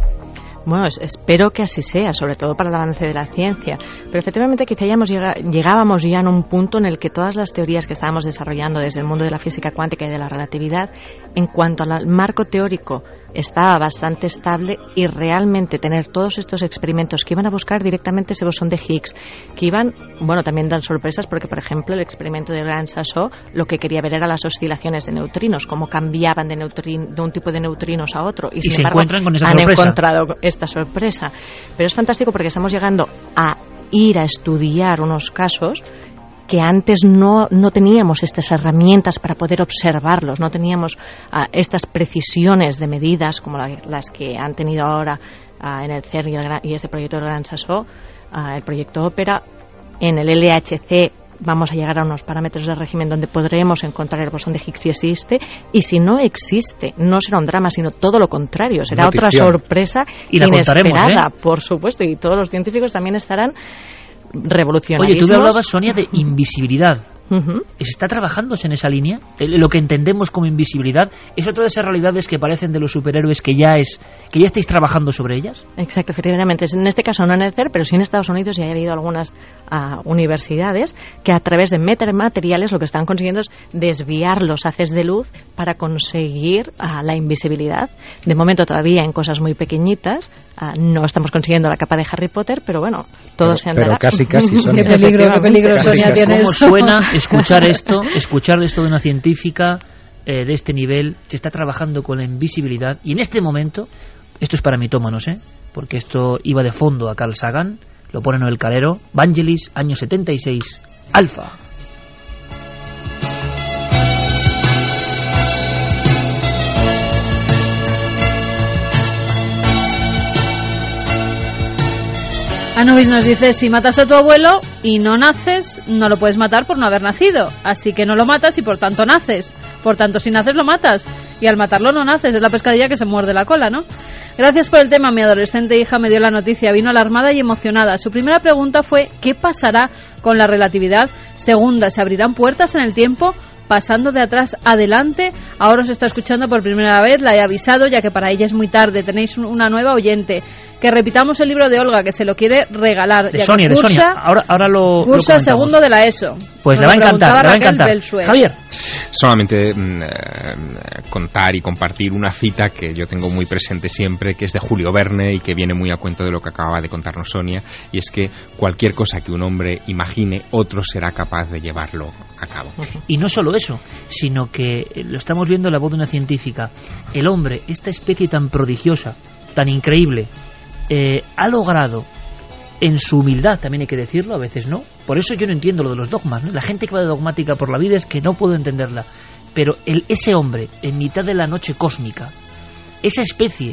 S10: Bueno, espero que así sea, sobre todo para el avance de la ciencia. Pero efectivamente quizá ya hemos llega, llegábamos ya en un punto en el que todas las teorías que estábamos desarrollando desde el mundo de la física cuántica y de la relatividad, en cuanto al marco teórico, estaba bastante estable, y realmente tener todos estos experimentos que iban a buscar directamente ese bosón de Higgs, que iban, bueno, también dan sorpresas porque, por ejemplo, el experimento de Gran Sasso lo que quería ver era las oscilaciones de neutrinos, cómo cambiaban de, neutrin, de un tipo de neutrinos a otro, y,
S2: y
S10: sin
S2: se
S10: embargo,
S2: encuentran con esa
S10: han
S2: sorpresa.
S10: encontrado esta sorpresa. Pero es fantástico porque estamos llegando a ir a estudiar unos casos que antes no, no teníamos estas herramientas para poder observarlos, no teníamos uh, estas precisiones de medidas como la, las que han tenido ahora uh, en el CERN y, el, y este proyecto del Gran Sasso, uh, el proyecto Ópera. En el L H C vamos a llegar a unos parámetros de régimen donde podremos encontrar el bosón de Higgs si existe, y si no existe, no será un drama, sino todo lo contrario, será
S2: Notición.
S10: Otra sorpresa
S2: y la
S10: inesperada,
S2: ¿eh?
S10: Por supuesto, y todos los científicos también estarán revolucionarios.
S2: Oye, tú me hablabas, Sonia, de invisibilidad.
S10: Uh-huh.
S2: ¿Se está trabajando en esa línea? Lo que entendemos como invisibilidad es otra de esas realidades que parecen de los superhéroes que ya es que ya estáis trabajando sobre ellas.
S10: Exacto, efectivamente. En este caso no en el CERN, pero sí en Estados Unidos ya ha habido algunas uh, universidades que a través de metamateriales lo que están consiguiendo es desviar los haces de luz para conseguir uh, la invisibilidad. De momento todavía en cosas muy pequeñitas. Uh, no estamos consiguiendo la capa de Harry Potter, pero bueno, todo
S12: pero,
S10: se andará.
S12: Pero casi, casi, Sonia.
S8: Qué peligro, qué peligro, casi, Sonia,
S2: casi.
S8: tienes.
S2: ¿Cómo suena escuchar esto, escuchar esto de una científica eh, de este nivel? Se está trabajando con la invisibilidad, y en este momento, esto es para mitómanos, ¿eh? Porque esto iba de fondo a Carl Sagan, lo pone en el calero, Vangelis, año setenta y seis, Alfa.
S8: Anubis nos dice, si matas a tu abuelo y no naces, no lo puedes matar por no haber nacido. Así que no lo matas y por tanto naces. Por tanto, si naces lo matas. Y al matarlo no naces. Es la pescadilla que se muerde la cola, ¿no? Gracias por el tema. Mi adolescente hija me dio la noticia. Vino alarmada y emocionada. Su primera pregunta fue, ¿qué pasará con la relatividad? Segunda, ¿se abrirán puertas en el tiempo? Pasando de atrás adelante. Ahora os está escuchando por primera vez. La he avisado ya que para ella es muy tarde. Tenéis una nueva oyente. Que repitamos el libro de Olga, que se lo quiere regalar.
S2: De
S8: ya
S2: Sonia,
S8: que cursa,
S2: de Sonia. Ahora, ahora lo
S8: cursa
S2: lo
S8: segundo de la ESO.
S2: Pues le va a encantar, le va a encantar. Javier.
S11: Solamente mm, eh, contar y compartir una cita que yo tengo muy presente siempre, que es de Julio Verne y que viene muy a cuento de lo que acaba de contarnos Sonia, y es que cualquier cosa que un hombre imagine, otro será capaz de llevarlo a cabo.
S2: Y no solo eso, sino que lo estamos viendo en la voz de una científica. El hombre, esta especie tan prodigiosa, tan increíble, Eh, ha logrado, en su humildad, también hay que decirlo, a veces no, por eso yo no entiendo lo de los dogmas, ¿no? La gente que va de dogmática por la vida es que no puedo entenderla, pero el, ese hombre en mitad de la noche cósmica, esa especie,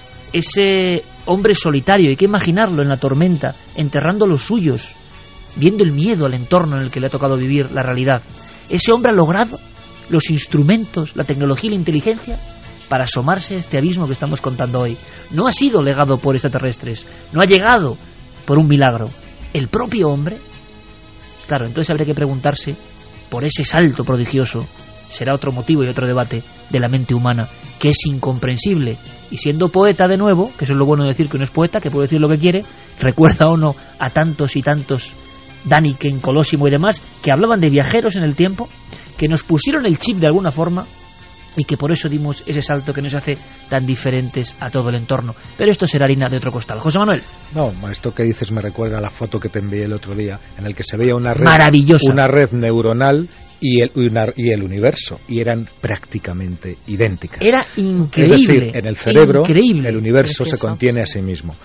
S2: ese hombre solitario, hay que imaginarlo en la tormenta, enterrando los suyos, viendo el miedo al entorno en el que le ha tocado vivir la realidad. Ese hombre ha logrado los instrumentos, la tecnología y la inteligencia para asomarse a este abismo que estamos contando hoy. No ha sido legado por extraterrestres, no ha llegado por un milagro. El propio hombre, claro, entonces habría que preguntarse por ese salto prodigioso. Será otro motivo y otro debate de la mente humana, que es incomprensible. Y siendo poeta de nuevo, que eso es lo bueno de decir que uno es poeta, que puede decir lo que quiere, recuerda o no a tantos y tantos, Daniken, Colosimo y demás, que hablaban de viajeros en el tiempo, que nos pusieron el chip de alguna forma, y que por eso dimos ese salto que nos hace tan diferentes a todo el entorno. Pero esto será harina de otro costal. José Manuel.
S12: No, esto que dices me recuerda a la foto que te envié el otro día, en el que se veía una red,
S2: maravillosa,
S12: una red neuronal y el, una, y el universo, y eran prácticamente idénticas.
S2: Era increíble.
S12: Es decir, en el cerebro
S2: increíble.
S12: el universo
S10: Precioso.
S12: se contiene a sí mismo.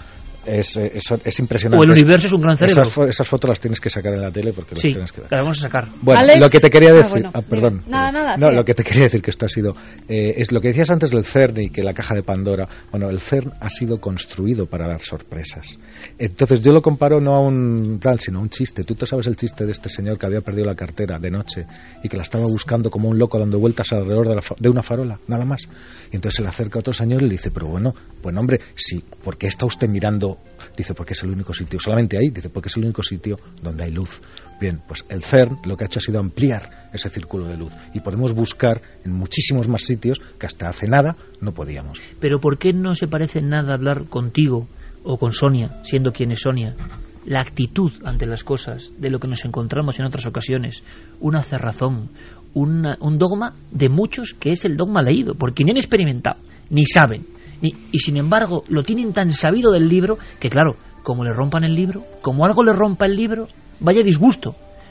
S12: Es, es, es impresionante.
S2: O el universo es un gran cerebro.
S12: Esas, esas fotos las tienes que sacar en la tele porque
S2: sí,
S12: las tienes que ver.
S2: las vamos a sacar.
S12: Bueno,
S8: Alex,
S12: lo que te quería decir,
S8: ah, bueno,
S12: ah, perdón,
S8: nada, nada,
S12: no,
S8: sí.
S12: lo que te quería decir que esto ha sido, eh, es lo que decías antes del CERN y que la caja de Pandora. Bueno, el CERN ha sido construido para dar sorpresas. Entonces yo lo comparo no a un tal, sino a un chiste. Tú te sabes el chiste de este señor que había perdido la cartera de noche y que la estaba buscando como un loco dando vueltas alrededor de, la, de una farola, nada más. Y entonces se le acerca a otro señor y le dice, pero bueno, pues hombre, sí, ¿por qué está usted mirando? Dice, porque es el único sitio, solamente ahí, dice, porque es el único sitio donde hay luz. Bien, pues el CERN lo que ha hecho ha sido ampliar ese círculo de luz y podemos buscar en muchísimos más sitios que hasta hace nada no podíamos.
S2: Pero ¿por qué no se parece en nada hablar contigo o con Sonia, siendo quien es Sonia? La actitud ante las cosas, de lo que nos encontramos en otras ocasiones, una cerrazón, una, un dogma de muchos que es el dogma leído, porque ni han experimentado, ni saben. Y, y sin embargo lo tienen tan sabido del libro que claro, como le rompan el libro, como algo le rompa el libro, vaya disgusto.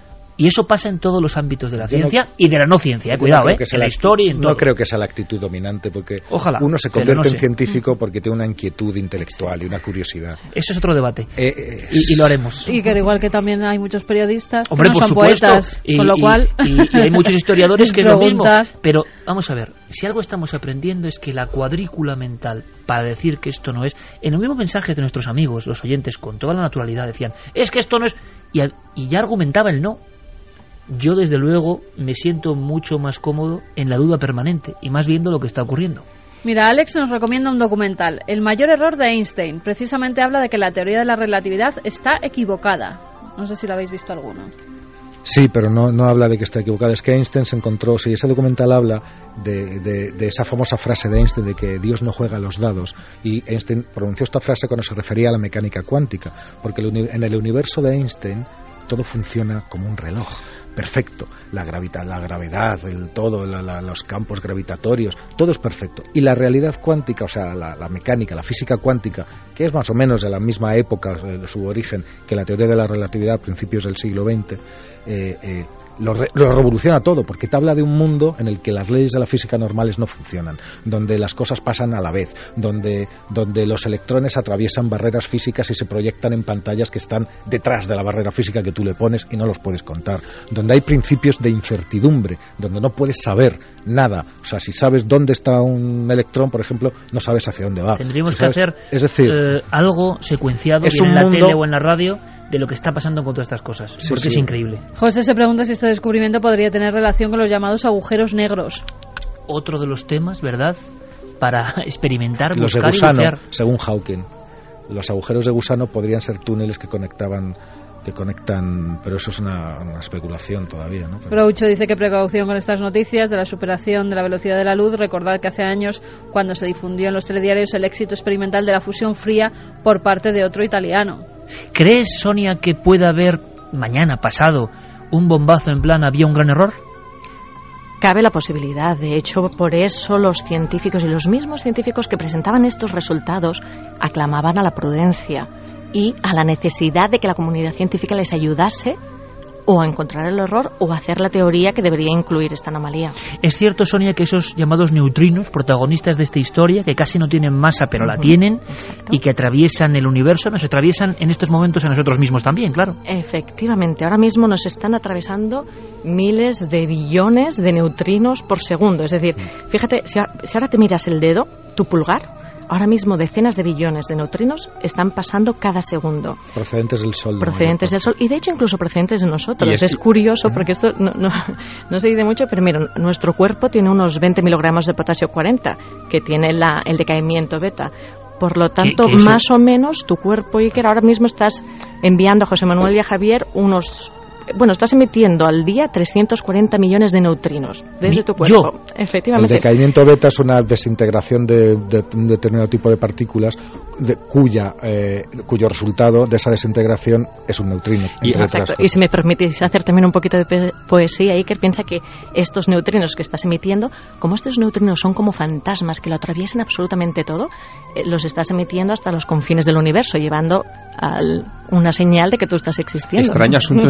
S2: Y eso pasa en todos los ámbitos de la yo ciencia no, y de la no ciencia, eh, cuidado, no eh, en la historia y en
S12: no
S2: todo.
S12: Creo que sea la actitud dominante, porque
S2: Ojalá,
S12: uno se convierte
S2: no
S12: en
S2: sé.
S12: científico porque tiene una inquietud intelectual y una curiosidad.
S2: Eso es otro debate,
S12: eh, eh,
S2: y, y lo haremos.
S8: Y que igual que también hay muchos periodistas
S2: Hombre,
S8: que no
S2: por
S8: son
S2: supuesto,
S8: poetas,
S2: y,
S8: con lo
S2: y,
S8: cual...
S2: Y, y hay muchos historiadores que es lo mismo.
S8: Preguntas.
S2: Pero, vamos a ver, si algo estamos aprendiendo es que la cuadrícula mental, para decir que esto no es... En los mismos mensajes de nuestros amigos, los oyentes, con toda la naturalidad, decían, es que esto no es... Y, y ya argumentaba el no. Yo desde luego me siento mucho más cómodo en la duda permanente y más viendo lo que está ocurriendo.
S8: Mira, Alex nos recomienda un documental, El mayor error de Einstein. Precisamente habla de que la teoría de la relatividad está equivocada. No sé si lo habéis visto alguno.
S12: Sí, pero no, no habla de que está equivocada. Es que Einstein se encontró, si ese documental habla de, de, de esa famosa frase de Einstein de que Dios no juega a los dados, y Einstein pronunció esta frase cuando se refería a la mecánica cuántica, porque en el universo de Einstein todo funciona como un reloj. Perfecto, la, gravita, la gravedad, el todo, la, la, los campos gravitatorios, todo es perfecto. Y la realidad cuántica, o sea, la, la mecánica, la física cuántica, que es más o menos de la misma época, de su origen, que la teoría de la relatividad a principios del siglo veinte, eh, eh, lo, re, lo revoluciona todo, porque te habla de un mundo en el que las leyes de la física normales no funcionan, donde las cosas pasan a la vez, donde, donde los electrones atraviesan barreras físicas y se proyectan en pantallas que están detrás de la barrera física que tú le pones y no los puedes contar, donde hay principios de incertidumbre, donde no puedes saber nada. O sea, si sabes dónde está un electrón, por ejemplo, no sabes hacia dónde va.
S2: Tendríamos
S12: si sabes,
S2: que hacer
S12: es decir,
S2: eh, algo secuenciado
S12: es
S2: bien en la
S12: mundo,
S2: tele o en la radio de lo que está pasando con todas estas cosas,
S12: sí,
S2: porque
S12: sí.
S2: es increíble.
S8: José se pregunta si este descubrimiento podría tener relación con los llamados agujeros negros.
S2: Otro de los temas, ¿verdad?, para experimentar,
S12: los
S2: buscar
S12: de gusano,
S2: y bucear.
S12: según Hawking. Los agujeros de gusano podrían ser túneles que conectaban que conectan, pero eso es una, una especulación todavía, ¿no? Pero...
S8: Groucho dice que precaución con estas noticias de la superación de la velocidad de la luz. Recordad que hace años, cuando se difundió en los telediarios el éxito experimental de la fusión fría por parte de otro italiano.
S2: ¿Crees, Sonia, que pueda haber mañana, pasado, un bombazo en plan había un gran error?
S10: Cabe la posibilidad. De hecho, por eso los científicos y los mismos científicos que presentaban estos resultados aclamaban a la prudencia y a la necesidad de que la comunidad científica les ayudase o a encontrar el error o a hacer la teoría que debería incluir esta anomalía.
S2: Es cierto, Sonia, que esos llamados neutrinos, protagonistas de esta historia, que casi no tienen masa pero uh-huh. la tienen, exacto, y que atraviesan el universo, nos atraviesan en estos momentos a nosotros mismos también, claro.
S10: Efectivamente, ahora mismo nos están atravesando miles de billones de neutrinos por segundo. Es decir, fíjate, si ahora te miras el dedo, tu pulgar, ahora mismo decenas de billones de neutrinos están pasando cada segundo.
S12: Procedentes del Sol.
S10: Procedentes del Sol y de hecho incluso procedentes de nosotros. Es, es curioso porque esto no, no, no se dice mucho, pero mira, nuestro cuerpo tiene unos veinte miligramos de potasio cuarenta, que tiene la, el decaimiento beta. Por lo tanto, ¿Qué, qué más o menos tu cuerpo, Iker, ahora mismo estás enviando a José Manuel y a Javier unos... Bueno, estás emitiendo al día trescientos cuarenta millones de neutrinos desde tu cuerpo.
S2: Yo.
S10: Efectivamente.
S12: El decaimiento beta es una desintegración de, de un determinado tipo de partículas de, cuya, eh, cuyo resultado de esa desintegración es un neutrino.
S10: Y, exacto. Y si me permitís hacer también un poquito de poesía, Iker piensa que estos neutrinos que estás emitiendo, como estos neutrinos son como fantasmas que lo atraviesan absolutamente todo, eh, los estás emitiendo hasta los confines del universo, llevando al, una señal de que tú estás existiendo.
S11: Extraño asunto este de los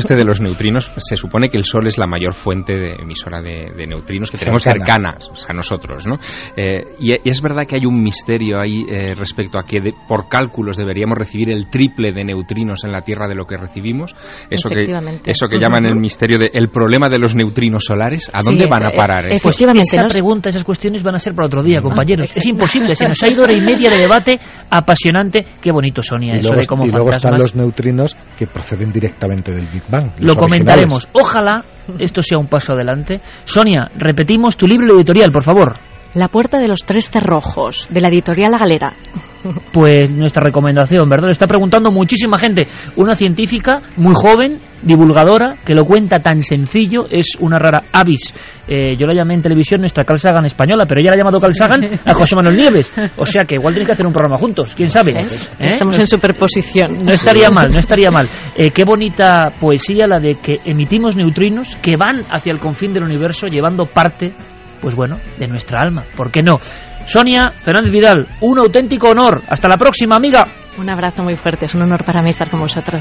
S11: neutrinos. Se supone que el Sol es la mayor fuente de, emisora de, de neutrinos que tenemos cercana a nosotros, ¿no? Eh, y, y es verdad que hay un misterio ahí eh, respecto a que de, por cálculos deberíamos recibir el triple de neutrinos en la Tierra de lo que recibimos. Eso que, eso que llaman el misterio de el problema de los neutrinos solares. ¿A dónde sí, van a parar?
S2: Eh, pues esa ¿no? pregunta, esas cuestiones van a ser para otro día, compañeros. Exacto. Es imposible. Se nos ha ido hora y media de debate apasionante. Qué bonito, Sonia,
S12: y
S2: eso
S12: luego,
S2: de cómo
S12: y luego
S2: fantasmas.
S12: Están los neutrinos que proceden directamente del Big Bang.
S2: Lo comentaremos. Ojalá esto sea un paso adelante. Sonia, repetimos tu libro editorial, por favor.
S10: La puerta de los tres cerrojos, de la editorial La Galera.
S2: Pues nuestra recomendación, ¿verdad? Le está preguntando muchísima gente. Una científica muy joven, divulgadora, que lo cuenta tan sencillo, es una rara avis. Eh, yo la llamé en televisión nuestra Carl Sagan española, pero ella la ha llamado Carl Sagan a José Manuel Nieves. O sea que igual tiene que hacer un programa juntos, quién sabe.
S10: ¿Eh? Estamos no, en superposición.
S2: No estaría mal, no estaría mal. Eh, qué bonita poesía la de que emitimos neutrinos que van hacia el confín del universo llevando parte, pues bueno, de nuestra alma. ¿Por qué no? Sonia Fernández Vidal, un auténtico honor. Hasta la próxima, amiga.
S10: Un abrazo muy fuerte, es un honor para mí estar con vosotros.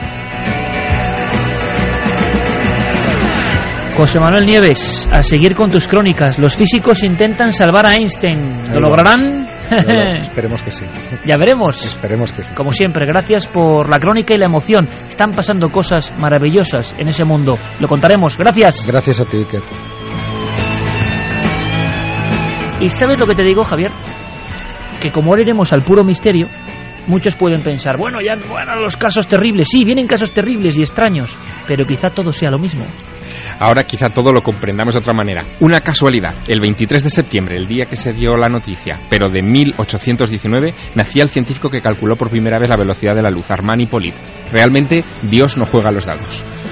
S2: José Manuel Nieves, a seguir con tus crónicas. Los físicos intentan salvar a Einstein. ¿Lo lograrán?
S12: No, no, esperemos que sí.
S2: Ya veremos.
S12: Esperemos que sí.
S2: Como siempre, gracias por la crónica y la emoción. Están pasando cosas maravillosas en ese mundo. Lo contaremos. Gracias.
S12: Gracias a ti, Iker.
S2: ¿Y sabes lo que te digo, Javier? Que como ahora iremos al puro misterio, muchos pueden pensar, bueno, ya bueno, los casos terribles. Sí, vienen casos terribles y extraños, pero quizá todo sea lo mismo.
S11: Ahora quizá todo lo comprendamos de otra manera. Una casualidad, el veintitrés de septiembre, el día que se dio la noticia, pero de mil ochocientos diecinueve, nacía el científico que calculó por primera vez la velocidad de la luz, Armand Hippolyte. Realmente, Dios no juega a los dados.